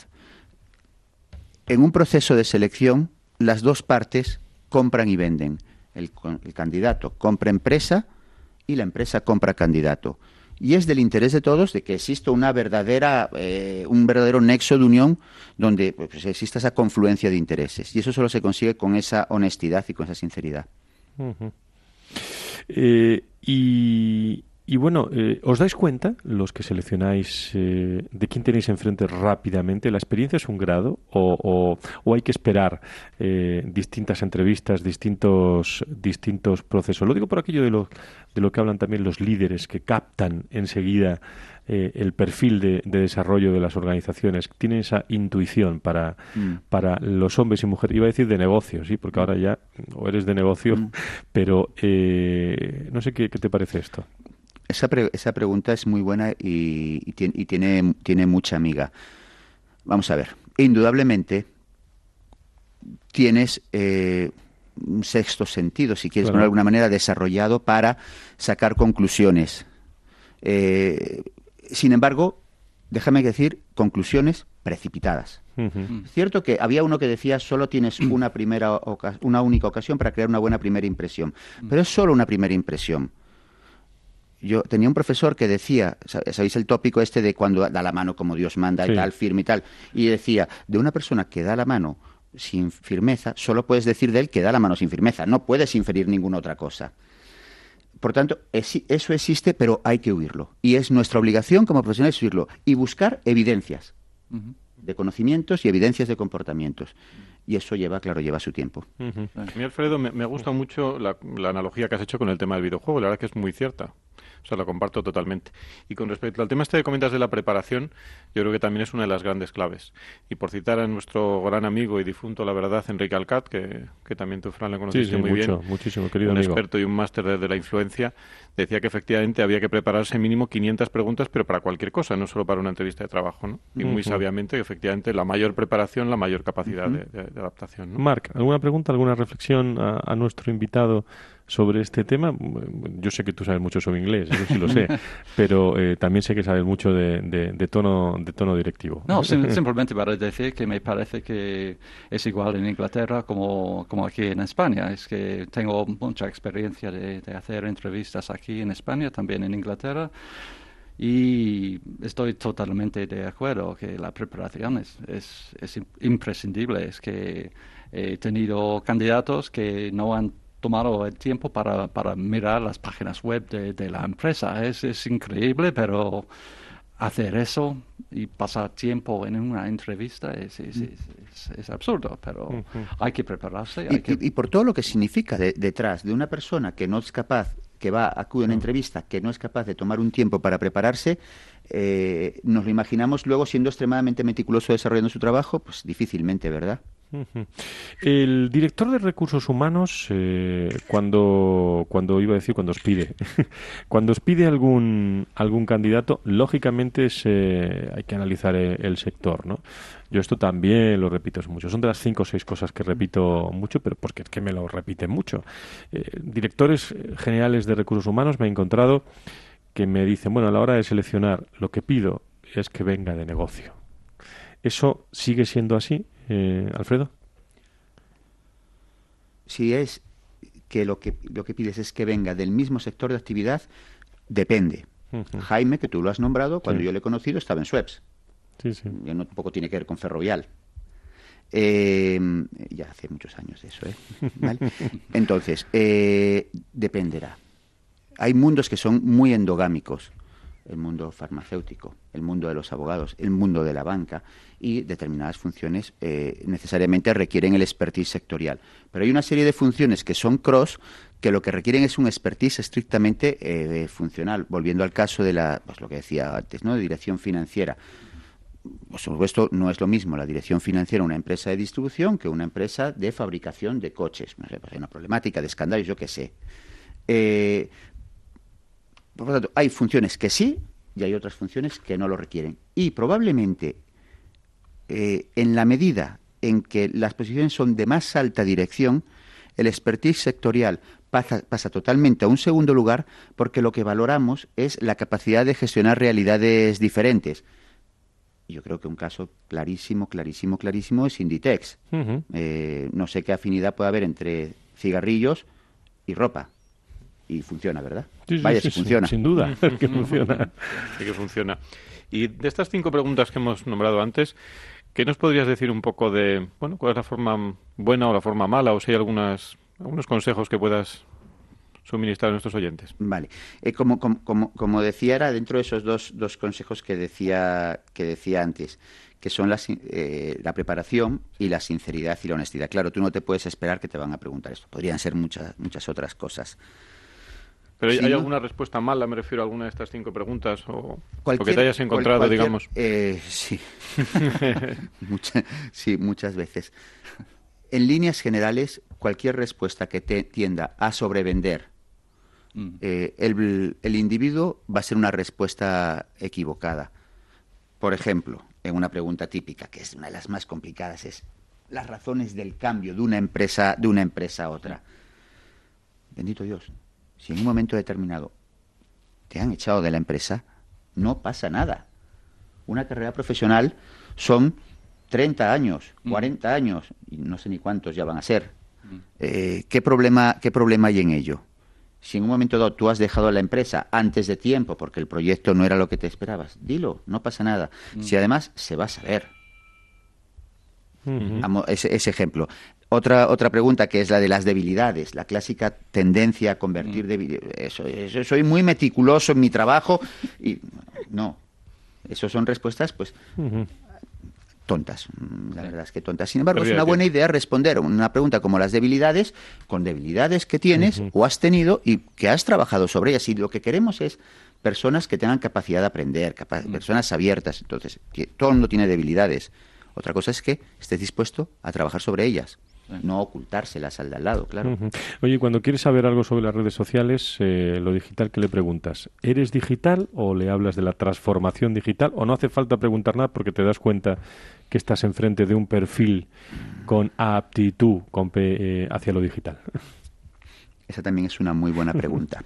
En un proceso de selección, las dos partes compran y venden. El, el candidato compra empresa y la empresa compra candidato. Y es del interés de todos de que exista una verdadera, eh, un verdadero nexo de unión donde pues, exista esa confluencia de intereses. Y eso solo se consigue con esa honestidad y con esa sinceridad. Uh-huh. eh, y, y bueno, eh, ¿os dais cuenta, los que seleccionáis, eh, de quién tenéis enfrente rápidamente? ¿La experiencia es un grado o, o, o hay que esperar eh, distintas entrevistas, distintos, distintos procesos? Lo digo por aquello de lo, de lo que hablan también los líderes, que captan enseguida eh, el perfil de, de desarrollo de las organizaciones, tienen esa intuición para, mm. para los hombres y mujeres, iba a decir de negocio, sí, porque ahora ya o eres de negocio, mm. pero eh, no sé qué, qué te parece esto. Esa, pre- esa pregunta es muy buena y, y, tiene, y tiene, tiene mucha amiga. Vamos a ver, indudablemente tienes eh, un sexto sentido, si quieres, claro, de alguna manera desarrollado para sacar conclusiones. Eh, sin embargo, déjame decir, conclusiones precipitadas. Uh-huh. Es cierto que había uno que decía solo tienes una primera oca- una única ocasión para crear una buena primera impresión, pero es solo una primera impresión. Yo tenía un profesor que decía, ¿sabéis el tópico este de cuando da la mano como Dios manda, sí, y tal, firme y tal? Y decía, de una persona que da la mano sin firmeza, solo puedes decir de él que da la mano sin firmeza, no puedes inferir ninguna otra cosa. Por tanto, es, eso existe, pero hay que huirlo. Y es nuestra obligación como profesionales huirlo y buscar evidencias uh-huh. de conocimientos y evidencias de comportamientos. Y eso lleva, claro, lleva su tiempo. Uh-huh. A mí, Alfredo, me, me gusta mucho la, la analogía que has hecho con el tema del videojuego. La verdad que es muy cierta. O sea, la comparto totalmente. Y con respecto al tema este que comentas de la preparación, yo creo que también es una de las grandes claves. Y por citar a nuestro gran amigo y difunto, la verdad, Enrique Alcat, que, que también tú, Fran, le conociste sí, sí, muy mucho, bien. Muchísimo, querido un amigo. experto y un máster de, de la influencia, decía que efectivamente había que prepararse mínimo quinientas preguntas, pero para cualquier cosa, no solo para una entrevista de trabajo, ¿no? Y muy uh-huh. sabiamente, efectivamente, la mayor preparación, la mayor capacidad uh-huh. de, de, de adaptación, ¿no? Marc, ¿alguna pregunta, alguna reflexión a, a nuestro invitado sobre este tema? Yo sé que tú sabes mucho sobre inglés, eso sí lo sé, pero eh, también sé que sabes mucho de, de, de tono de tono directivo. No, sim- simplemente para decir que me parece que es igual en Inglaterra como, como aquí en España. Es que tengo mucha experiencia de, de hacer entrevistas aquí en España, también en Inglaterra, y estoy totalmente de acuerdo que la preparación es, es, es imprescindible. Es que he tenido candidatos que no han tomado el tiempo para, para mirar las páginas web de, de la empresa. Es, es increíble, pero hacer eso y pasar tiempo en una entrevista es, es, es, es, es absurdo, pero uh-huh. hay que prepararse. Hay y, que... Y, y por todo lo que significa de, detrás de una persona que no es capaz, que va a acudir a una entrevista, que no es capaz de tomar un tiempo para prepararse, eh, nos lo imaginamos luego siendo extremadamente meticuloso desarrollando su trabajo, pues difícilmente, ¿verdad? Uh-huh. El director de recursos humanos, eh, cuando cuando iba a decir cuando os pide, cuando os pide algún algún candidato, lógicamente se, hay que analizar el, el sector, ¿no? Yo esto también lo repito mucho. Son de las cinco o seis cosas que repito mucho, pero porque es que me lo repiten mucho. Eh, directores generales de recursos humanos me he encontrado que me dicen, bueno, a la hora de seleccionar, lo que pido es que venga de negocio. ¿Eso sigue siendo así, eh, Alfredo? Si es que lo que lo que pides es que venga del mismo sector de actividad, depende. Uh-huh. Jaime, que tú lo has nombrado, cuando sí. yo le he conocido estaba en Schweppes. Sí, sí. Y no tampoco tiene que ver con Ferrovial. Eh, ya hace muchos años eso, ¿eh? ¿Vale? Entonces, eh, dependerá. Hay mundos que son muy endogámicos. el mundo farmacéutico, el mundo de los abogados, el mundo de la banca, y determinadas funciones eh, necesariamente requieren el expertise sectorial. Pero hay una serie de funciones que son cross, que lo que requieren es un expertise estrictamente eh, funcional. Volviendo al caso de la, pues lo que decía antes, ¿no?, de dirección financiera. Por supuesto, no es lo mismo la dirección financiera de una empresa de distribución que una empresa de fabricación de coches. No sé, pues hay una problemática de escándalos, yo qué sé. Eh, por lo tanto, hay funciones que sí y hay otras funciones que no lo requieren. Y probablemente, eh, en la medida en que las posiciones son de más alta dirección, el expertise sectorial pasa, pasa totalmente a un segundo lugar, porque lo que valoramos es la capacidad de gestionar realidades diferentes. Yo creo que un caso clarísimo, clarísimo, clarísimo es Inditex. Uh-huh. Eh, no sé qué afinidad puede haber entre cigarrillos y ropa. Y funciona, ¿verdad? Sí, sí, Vaya, sí, si funciona. Sin duda, que funciona. Sí que funciona. Y de estas cinco preguntas que hemos nombrado antes, ¿qué nos podrías decir un poco de, bueno, cuál es la forma buena o la forma mala? O si hay algunas, algunos consejos que puedas suministrar a nuestros oyentes. Vale. Eh, como, como, como, como decía, era dentro de esos dos, dos consejos que decía, que decía antes, que son la, eh, la preparación y la sinceridad y la honestidad. Claro, tú no te puedes esperar que te van a preguntar esto. Podrían ser muchas, muchas otras cosas. ¿Pero hay, ¿Sí, ¿hay no? alguna respuesta mala, me refiero a alguna de estas cinco preguntas? ¿O cualquier, lo que te hayas encontrado, cual, cualquier, digamos? Eh, sí. Mucha, sí, muchas veces. En líneas generales, cualquier respuesta que te tienda a sobrevender, mm. eh, el, el individuo va a ser una respuesta equivocada. Por ejemplo, en una pregunta típica, que es una de las más complicadas, es las razones del cambio de una empresa, de una empresa a otra. Bendito Dios. Si en un momento determinado te han echado de la empresa, no pasa nada. Una carrera profesional son treinta años, cuarenta años, y no sé ni cuántos ya van a ser. Eh, ¿qué problema, qué problema hay en ello? Si en un momento dado tú has dejado la empresa antes de tiempo porque el proyecto no era lo que te esperabas, dilo, no pasa nada. Si además se va a saber. Uh-huh. Ese, ese ejemplo. Otra otra pregunta, que es la de las debilidades, la clásica tendencia a convertir debilidades. Eso, eso, soy muy meticuloso en mi trabajo y no. Eso son respuestas, pues, uh-huh. tontas. La verdad es que tontas. Sin embargo, es una buena idea responder una pregunta como las debilidades, con debilidades que tienes uh-huh. o has tenido y que has trabajado sobre ellas. Y lo que queremos es personas que tengan capacidad de aprender, capa- uh-huh. personas abiertas. Entonces, que todo el mundo tiene debilidades. Otra cosa es que estés dispuesto a trabajar sobre ellas. No ocultárselas al de al lado, claro. Uh-huh. Oye, cuando quieres saber algo sobre las redes sociales, eh, lo digital, ¿qué le preguntas? ¿Eres digital o le hablas de la transformación digital? ¿O no hace falta preguntar nada porque te das cuenta que estás enfrente de un perfil con aptitud con P, eh, hacia lo digital? Esa también es una muy buena pregunta.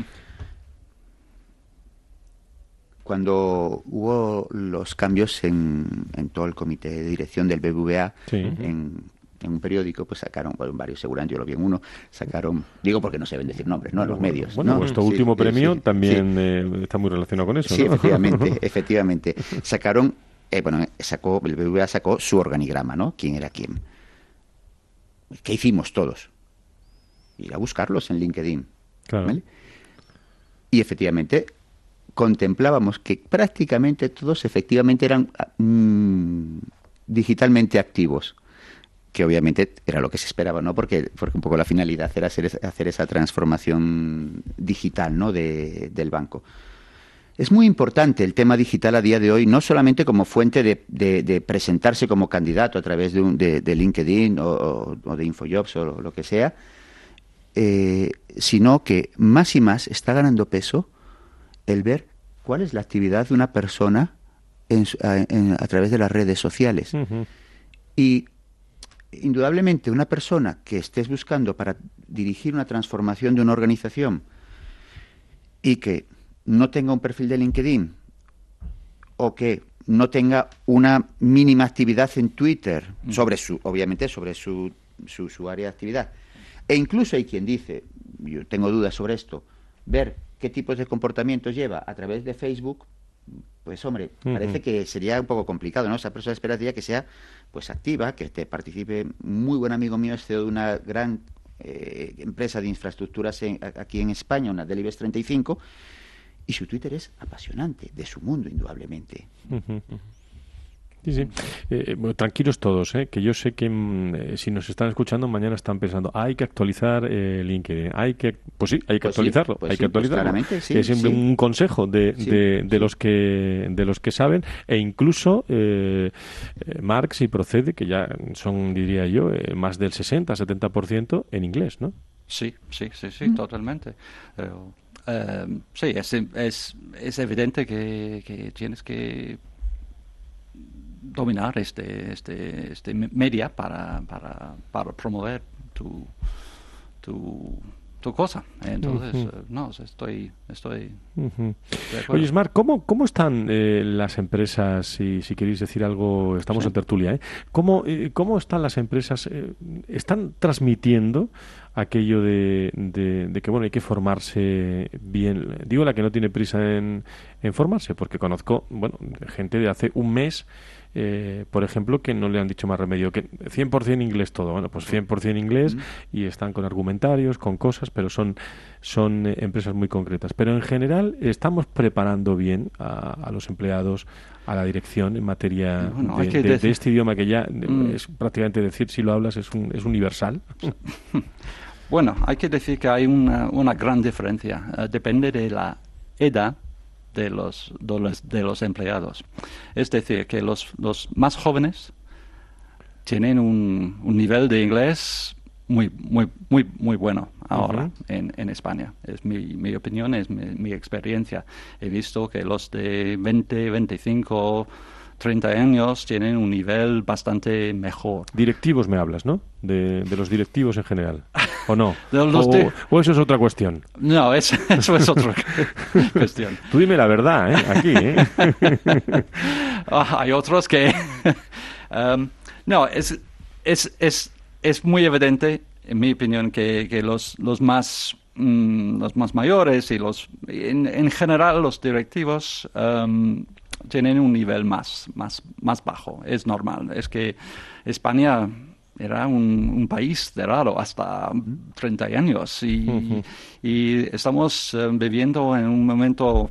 Cuando hubo los cambios en, en todo el comité de dirección del B B V A, sí. en... en un periódico, pues sacaron, bueno, varios seguramente, yo lo vi en uno, sacaron, digo porque no se deben decir nombres, ¿no? En los medios. Bueno, ¿no? vuestro sí, último sí, premio sí, también sí. Eh, está muy relacionado con eso, Sí, ¿no? efectivamente, efectivamente. Sacaron, eh, bueno, sacó, el B B V A sacó su organigrama, ¿no? ¿Quién era quién? ¿Qué hicimos todos? Ir a buscarlos en LinkedIn. Claro. ¿Vale? Y efectivamente contemplábamos que prácticamente todos efectivamente eran mmm, digitalmente activos, que obviamente era lo que se esperaba, ¿no? Porque, porque un poco la finalidad era hacer, hacer esa transformación digital, ¿no? de, del banco. Es muy importante el tema digital a día de hoy, no solamente como fuente de, de, de presentarse como candidato a través de, un, de, de LinkedIn o, o de InfoJobs o lo que sea, eh, sino que más y más está ganando peso el ver cuál es la actividad de una persona en, en, a través de las redes sociales. Uh-huh. Y indudablemente una persona que estés buscando para dirigir una transformación de una organización y que no tenga un perfil de LinkedIn o que no tenga una mínima actividad en Twitter sobre su, obviamente sobre su, su, su área de actividad, e incluso hay quien dice, yo tengo dudas sobre esto, ver qué tipos de comportamientos lleva a través de Facebook, pues hombre, uh-huh. parece que sería un poco complicado, ¿no? Esa persona esperaría que sea pues activa, que te participe. Muy buen amigo mío es C E O de una gran eh, empresa de infraestructuras en, aquí en España, una del IBEX treinta y cinco, Y su Twitter es apasionante, de su mundo, indudablemente. Uh-huh. Sí, sí. Eh, bueno, tranquilos todos, ¿eh? Que yo sé que eh, si nos están escuchando mañana están pensando, hay que actualizar eh, LinkedIn, hay que, pues sí, hay que pues actualizarlo, sí, pues hay sí, que actualizarlo. Pues claramente, sí, es siempre sí. un consejo de, Sí, de, de sí. los que de los que saben, e incluso eh, eh, Marx y Procede, que ya son, diría yo, eh, más del sesenta, setenta por ciento en inglés, ¿no? Sí, sí, sí, sí, mm. totalmente. Pero, uh, sí, es, es, es evidente que, que tienes que dominar este este este media para para para promover tu tu tu cosa. Entonces, uh-huh. uh, no, estoy estoy uh-huh. Oye, Smart, ¿cómo cómo están eh, las empresas? Si si queréis decir algo, estamos sí. en tertulia, ¿eh? ¿Cómo eh, cómo están las empresas? Eh, ¿Están transmitiendo aquello de, de, de que bueno, hay que formarse bien? Digo, la que no tiene prisa en, en formarse, porque conozco, bueno, gente de hace un mes, eh, por ejemplo, que no le han dicho más remedio que cien por ciento inglés todo. Bueno, pues cien por ciento inglés, mm. y están con argumentarios, con cosas, pero son, son eh, empresas muy concretas. Pero en general estamos preparando bien a, a los empleados, a la dirección en materia bueno, de, de, de este idioma que ya mm. es prácticamente decir, si lo hablas, es, un, es universal. Bueno, hay que decir que hay una, una gran diferencia. Uh, depende de la edad de los, de los de los empleados. Es decir, que los, los más jóvenes tienen un, un nivel de inglés muy muy muy muy bueno ahora uh-huh. en, en España. Es mi, mi opinión, es mi, mi experiencia. He visto que los de veinte, veinticinco, treinta años tienen un nivel bastante mejor. Directivos me hablas, ¿no? De, de los directivos en general, ¿o no? Los o, de... ¿O eso es otra cuestión? No, es, eso es otra cuestión. Tú dime la verdad, ¿eh? Aquí, ¿eh? Oh, hay otros que... um, no, es, es, es, es muy evidente, en mi opinión, que, que los, los más... Mm, los más mayores y los... En, en general, los directivos... Um, tienen un nivel más, más, más bajo. Es normal. Es que España era un, un país cerrado hasta treinta años y, uh-huh. y estamos uh, viviendo en un momento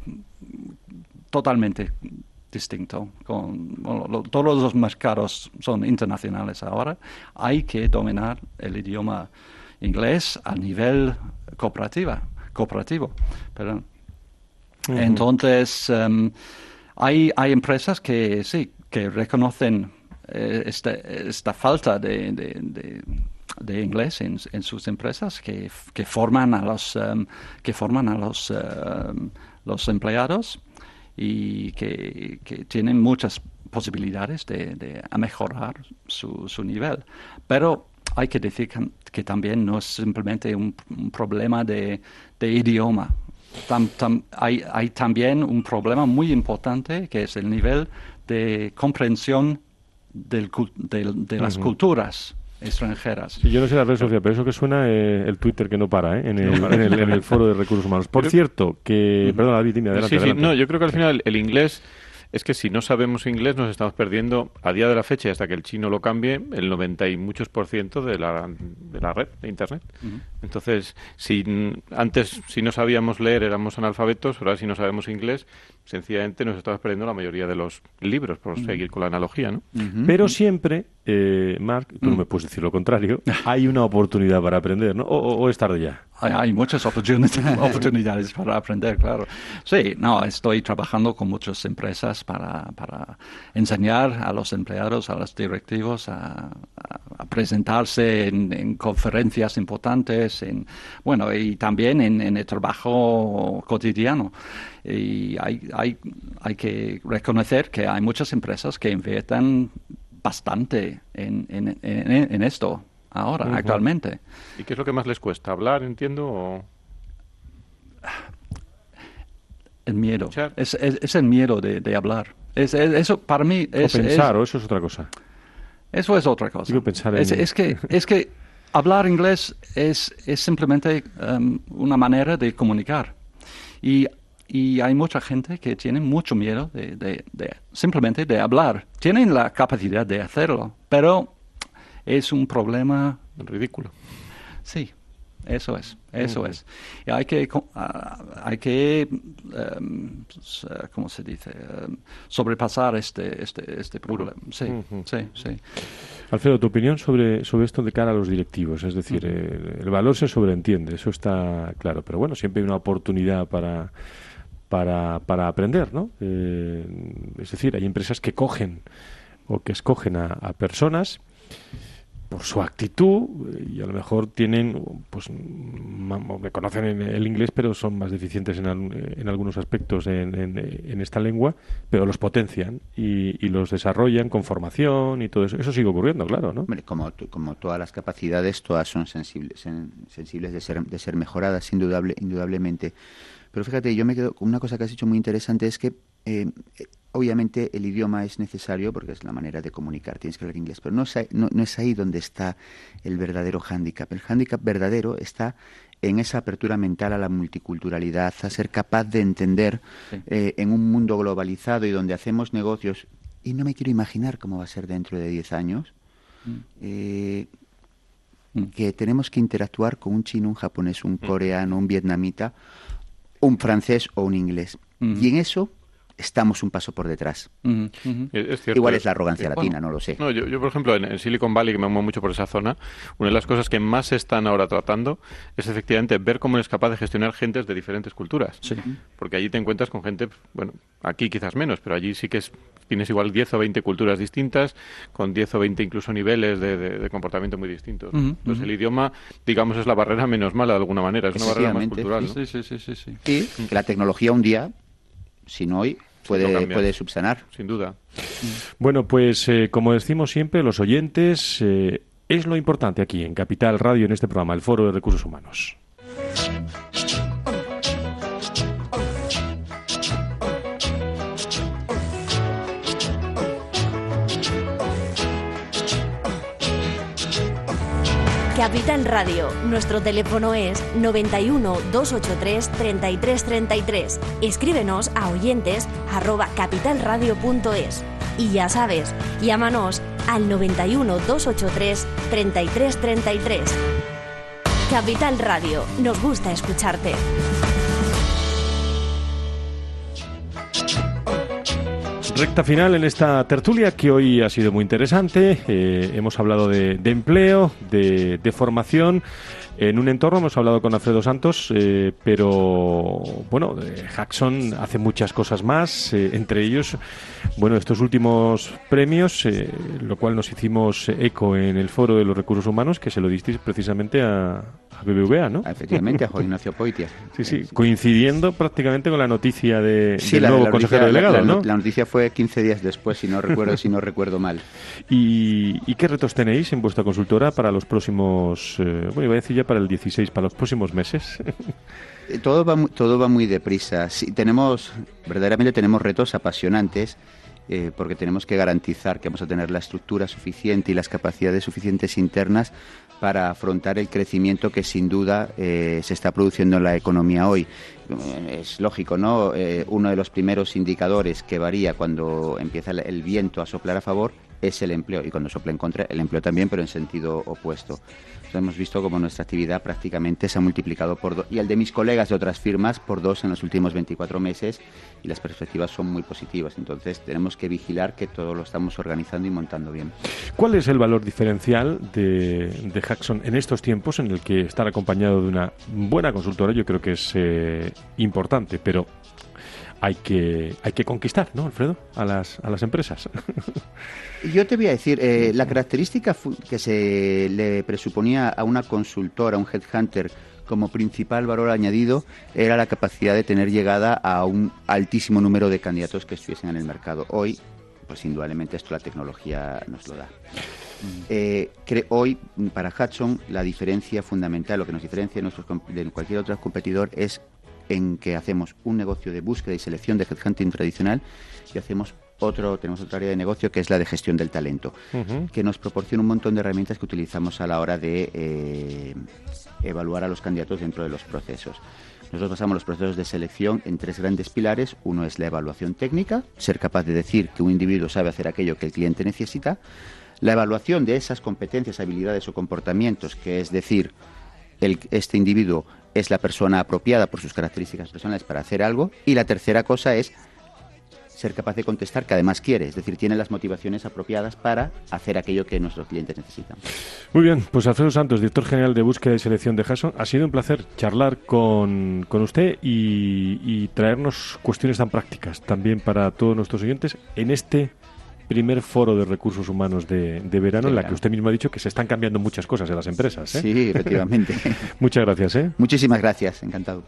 totalmente distinto. Con, bueno, lo, todos los mercados son internacionales ahora. Hay que dominar el idioma inglés a nivel cooperativa, cooperativo. Perdón. Uh-huh. Entonces... Um, Hay, hay empresas que sí, que reconocen eh, esta, esta falta de, de, de, de inglés en, en sus empresas, que, que forman a los um, que forman a los um, los empleados y que, que tienen muchas posibilidades de, de mejorar su, su nivel. Pero hay que decir que, que también no es simplemente un, un problema de, de idioma. Tam, tam, hay, hay también un problema muy importante que es el nivel de comprensión del, del, de las uh-huh. culturas extranjeras. Sí, yo no sé la red social, pero eso que suena eh, el Twitter que no para ¿eh? en, el, en, el, en el foro de recursos humanos. Por pero, cierto, que... Uh-huh. Perdón, David, dime, adelante. Sí, sí, adelante. No, yo creo que al final el, el inglés... Es que si no sabemos inglés nos estamos perdiendo a día de la fecha, hasta que el chino lo cambie, el noventa y muchos por ciento de la, de la red, de Internet. Uh-huh. Entonces, si antes si no sabíamos leer éramos analfabetos, ahora si no sabemos inglés, sencillamente nos estamos perdiendo la mayoría de los libros, por uh-huh. seguir con la analogía, ¿no? Uh-huh. Pero siempre, eh, Marc, tú uh-huh. no me puedes decir lo contrario, hay una oportunidad para aprender, ¿no? O, o es tarde ya. Hay, hay muchas oportunidades, oportunidades para aprender, claro. Sí, no, estoy trabajando con muchas empresas para, para enseñar a los empleados, a los directivos a, a, a presentarse en, en conferencias importantes, en, bueno, y también en, en el trabajo cotidiano. Y hay, hay, hay que reconocer que hay muchas empresas que invierten bastante en, en, en, en esto ahora, uh-huh. actualmente. ¿Y qué es lo que más les cuesta? ¿Hablar, entiendo? O... El miedo. Es, es, es el miedo de, de hablar. Es, es, eso para mí es... O pensar, es, o eso es otra cosa. Eso es otra cosa. Digo pensar en... es, es, que, es que hablar inglés es, es simplemente um, una manera de comunicar. Y, y hay mucha gente que tiene mucho miedo de, de, de simplemente de hablar. Tienen la capacidad de hacerlo, pero... Es un problema... Ridículo. Sí. Eso es, eso uh-huh. es. Y hay que, uh, hay que um, ¿cómo se dice? Um, sobrepasar este, este, este problema. Sí, uh-huh. sí, sí. Alfredo, ¿tu opinión sobre, sobre esto de cara a los directivos? Es decir, uh-huh. el, el valor se sobreentiende, eso está claro, pero bueno, siempre hay una oportunidad para, para, para aprender, ¿no? Eh, es decir, hay empresas que cogen o que escogen a, a personas por su actitud y a lo mejor tienen, pues, me conocen en el inglés, pero son más deficientes en, en algunos aspectos en, en, en esta lengua, pero los potencian y, y los desarrollan con formación y todo eso. Eso sigue ocurriendo, claro, ¿no? Hombre, como, como todas las capacidades, todas son sensibles, sensibles de ser, de ser mejoradas, indudable, indudablemente. Pero fíjate, yo me quedo con una cosa que has dicho muy interesante, es que eh, obviamente el idioma es necesario porque es la manera de comunicar, tienes que hablar inglés, pero no es ahí, no, no es ahí donde está el verdadero hándicap. El hándicap verdadero está en esa apertura mental a la multiculturalidad, a ser capaz de entender sí. eh, en un mundo globalizado y donde hacemos negocios, y no me quiero imaginar cómo va a ser dentro de diez años, mm. eh, mm. que tenemos que interactuar con un chino, un japonés, un coreano, un vietnamita, un francés o un inglés. Mm. Y en eso estamos un paso por detrás. Uh-huh, uh-huh. Es cierto, Igual es la arrogancia bueno, latina, no lo sé. No, yo, yo, por ejemplo, en, en Silicon Valley, que me muevo mucho por esa zona, una de las cosas que más se están ahora tratando es efectivamente ver cómo eres capaz de gestionar gentes de diferentes culturas. Sí. Porque allí te encuentras con gente, bueno, aquí quizás menos, pero allí sí que es, tienes igual diez o veinte culturas distintas, con diez o veinte incluso niveles de, de, de comportamiento muy distintos. Uh-huh, Entonces uh-huh. el idioma, digamos, es la barrera menos mala de alguna manera, es una barrera más cultural, ¿no? Sí, sí, sí, sí, sí. Y que la tecnología un día, si no hoy, puede, puede subsanar. Sin duda. Bueno, pues eh, como decimos siempre, los oyentes, eh, es lo importante aquí en Capital Radio, en este programa, el Foro de Recursos Humanos. Capital Radio. Nuestro teléfono es noventa y uno, doscientos ochenta y tres, treinta y tres treinta y tres. Escríbenos a oyentes arroba capitalradio punto es. Y ya sabes, llámanos al noventa y uno, doscientos ochenta y tres, treinta y tres treinta y tres. Capital Radio. Nos gusta escucharte. Recta final en esta tertulia que hoy ha sido muy interesante. Eh, hemos hablado de, de empleo, de, de formación en un entorno. Hemos hablado con Alfredo Santos, eh, pero bueno, eh, Hackson hace muchas cosas más, eh, entre ellos, bueno, estos últimos premios, eh, lo cual nos hicimos eco en el Foro de los Recursos Humanos, que se lo disteis precisamente a, a B B V A, ¿no? Efectivamente, a Juan Ignacio Poitia. Sí, sí, coincidiendo prácticamente con la noticia de, sí, del la, nuevo la consejero noticia, delegado, la, la, ¿no? La noticia fue quince días después, si no recuerdo, si no recuerdo mal. ¿Y, ¿Y qué retos tenéis en vuestra consultora para los próximos, eh, bueno, iba a decir ya para el dieciséis, para los próximos meses? Todo va, todo va muy deprisa. Sí, tenemos, verdaderamente tenemos retos apasionantes, eh, porque tenemos que garantizar que vamos a tener la estructura suficiente y las capacidades suficientes internas para afrontar el crecimiento que sin duda eh, se está produciendo en la economía hoy. Es lógico, ¿no? Eh, uno de los primeros indicadores que varía cuando empieza el viento a soplar a favor es el empleo, y cuando sopla en contra, el empleo también, pero en sentido opuesto. Entonces, hemos visto como nuestra actividad prácticamente se ha multiplicado por dos, y el de mis colegas de otras firmas por dos en los últimos veinticuatro meses, y las perspectivas son muy positivas. Entonces tenemos que vigilar que todo lo estamos organizando y montando bien. ¿Cuál es el valor diferencial de, de Hackson en estos tiempos en el que estar acompañado de una buena consultora yo creo que es eh, importante, pero hay que hay que conquistar, ¿no, Alfredo? A las a las empresas. Yo te voy a decir, eh, la característica que se le presuponía a una consultora, a un headhunter, como principal valor añadido, era la capacidad de tener llegada a un altísimo número de candidatos que estuviesen en el mercado. Hoy, pues indudablemente esto la tecnología nos lo da. Eh, cre- hoy, para Hudson, la diferencia fundamental, lo que nos diferencia de, nuestros, de cualquier otro competidor es en que hacemos un negocio de búsqueda y selección de headhunting tradicional y hacemos otro, tenemos otra área de negocio que es la de gestión del talento, uh-huh. que nos proporciona un montón de herramientas que utilizamos a la hora de eh, evaluar a los candidatos dentro de los procesos. Nosotros basamos los procesos de selección en tres grandes pilares. Uno es la evaluación técnica, ser capaz de decir que un individuo sabe hacer aquello que el cliente necesita. La evaluación de esas competencias, habilidades o comportamientos, que es decir, el, este individuo es la persona apropiada por sus características personales para hacer algo. Y la tercera cosa es ser capaz de contestar que además quiere, es decir, tiene las motivaciones apropiadas para hacer aquello que nuestros clientes necesitan. Muy bien, pues Alfredo Santos, director general de búsqueda y selección de Hudson, ha sido un placer charlar con, con usted y, y traernos cuestiones tan prácticas también para todos nuestros oyentes en este primer foro de recursos humanos de, de verano, de en la que usted mismo ha dicho que se están cambiando muchas cosas en las empresas, ¿eh? Sí, efectivamente. Muchas gracias, ¿eh? Muchísimas gracias, encantado.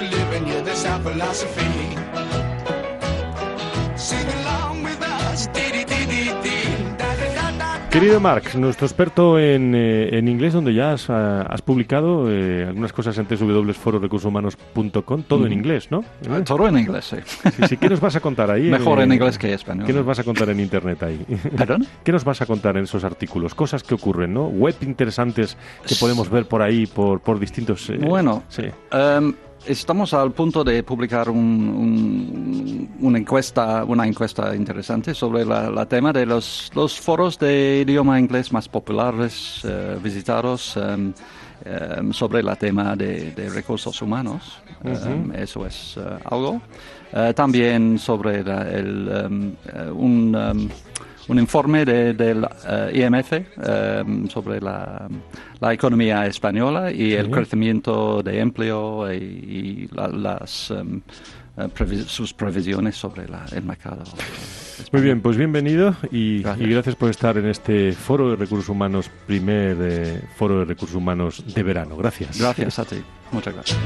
Querido Marc, nuestro experto en, eh, en inglés, donde ya has, has publicado eh, algunas cosas en doble u doble u doble u punto foro recursos humanos punto com, todo mm. en inglés, ¿no? ¿Eh? Todo en inglés, sí. sí, sí. ¿Qué nos vas a contar ahí? Mejor en, en inglés que en español. ¿Qué nos vas a contar en internet ahí? ¿Perdón? ¿Qué nos vas a contar en esos artículos? Cosas que ocurren, ¿no? Web interesantes que podemos ver por ahí, por, por distintos... Eh, bueno, sí. Um, estamos al punto de publicar un, un, una encuesta, una encuesta interesante sobre la, la tema de los, los foros de idioma inglés más populares, uh, visitados, um, um, sobre el tema de, de recursos humanos. Uh-huh. Um, eso es uh, algo. Uh, también sobre la, el, um, uh, un... Um, un informe de, del uh, I M F um, sobre la, la economía española y sí. el crecimiento de empleo y, y la, las um, uh, previ- sus previsiones sobre la, el mercado español. Muy bien, pues bienvenido y gracias. y gracias por estar en este Foro de Recursos Humanos, primer eh, Foro de Recursos Humanos de verano. Gracias. Gracias a ti. Muchas gracias.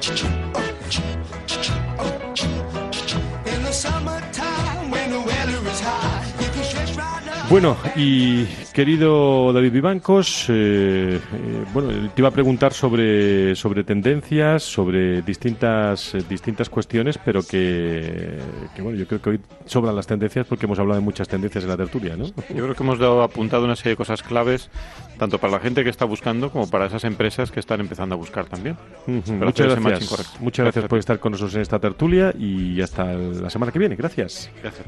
Bueno, y querido David Vivancos, eh, eh, bueno, te iba a preguntar sobre, sobre tendencias, sobre distintas eh, distintas cuestiones, pero que, que, bueno, yo creo que hoy sobran las tendencias porque hemos hablado de muchas tendencias en la tertulia, ¿no? Yo creo que hemos dado apuntado una serie de cosas claves, tanto para la gente que está buscando como para esas empresas que están empezando a buscar también. Uh-huh. Muchas gracias. Muchas gracias, gracias por estar con nosotros en esta tertulia y hasta la semana que viene. Gracias. Gracias.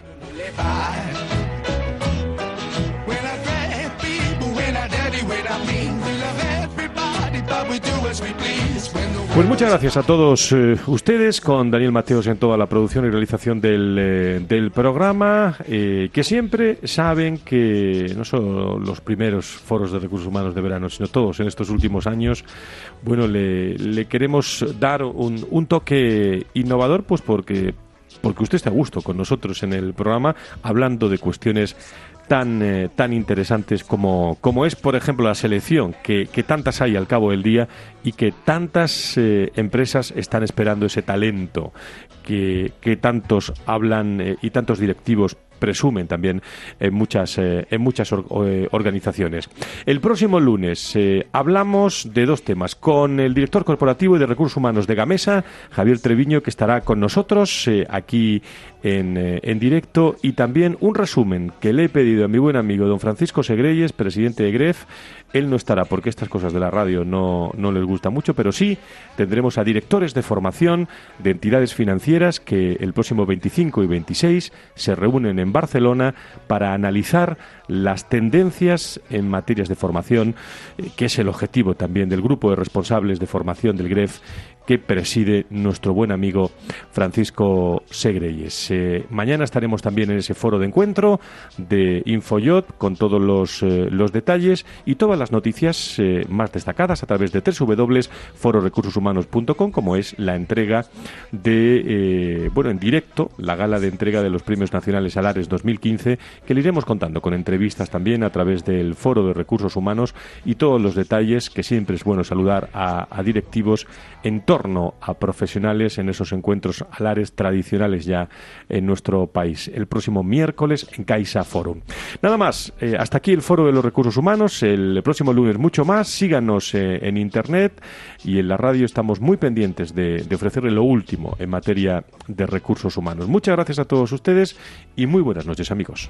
Pues muchas gracias a todos eh, ustedes, con Daniel Mateos en toda la producción y realización del, eh, del programa, eh, que siempre saben que no solo los primeros foros de recursos humanos de verano, sino todos en estos últimos años, bueno, le, le queremos dar un, un toque innovador, pues porque, porque usted está a gusto con nosotros en el programa, hablando de cuestiones tan eh, tan interesantes como, como es, por ejemplo, la selección, que, que tantas hay al cabo del día y que tantas eh, empresas están esperando ese talento que, que tantos hablan eh, y tantos directivos presumen también en muchas eh, en muchas or, eh, organizaciones. El próximo lunes eh, hablamos de dos temas con el director corporativo y de recursos humanos de Gamesa, Javier Treviño, que estará con nosotros eh, aquí en, eh, en directo, y también un resumen que le he pedido a mi buen amigo don Francisco Segreyes, presidente de Gref. Él no estará porque estas cosas de la radio no, no les gusta mucho, pero sí tendremos a directores de formación de entidades financieras que el próximo veinticinco y veintiséis se reúnen en Barcelona para analizar las tendencias en materias de formación, eh, que es el objetivo también del grupo de responsables de formación del Gref que preside nuestro buen amigo Francisco Segreyes. Eh, mañana estaremos también en ese foro de encuentro de Infoyot con todos los, eh, los detalles y todas las noticias eh, más destacadas a través de doble u doble u doble u punto foro recursos humanos punto com, como es la entrega de, eh, bueno, en directo, la gala de entrega de los Premios Nacionales Alares dos mil quince, que le iremos contando con entrevistas también a través del Foro de Recursos Humanos y todos los detalles, que siempre es bueno saludar a, a directivos en torno a profesionales en esos encuentros alares tradicionales ya en nuestro país. El próximo miércoles en Caixa Forum. Nada más, eh, hasta aquí el Foro de los Recursos Humanos. El próximo lunes mucho más. Síganos eh, en Internet y en la radio. Estamos muy pendientes de, de ofrecerle lo último en materia de recursos humanos. Muchas gracias a todos ustedes y muy buenas noches, amigos.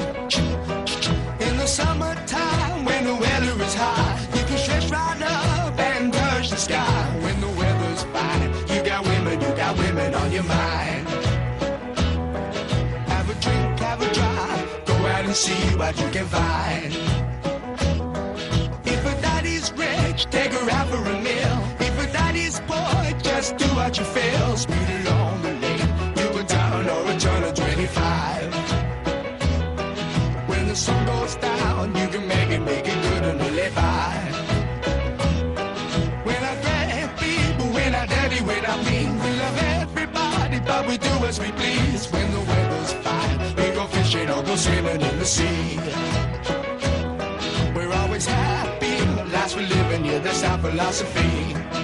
See what you can find. If a daddy's rich, take her out for a meal. just do what you feel. Speed along the lane, you go down or a turn of twenty-five. When the sun goes down, you can make it, make it good and live by. When I drag people, when I daddy, when I mean, we love everybody, but we do as we please. When the weather's fine, we go fishing or go swimming in the sea. We're always happy, the lives we live in, yeah, that's our philosophy.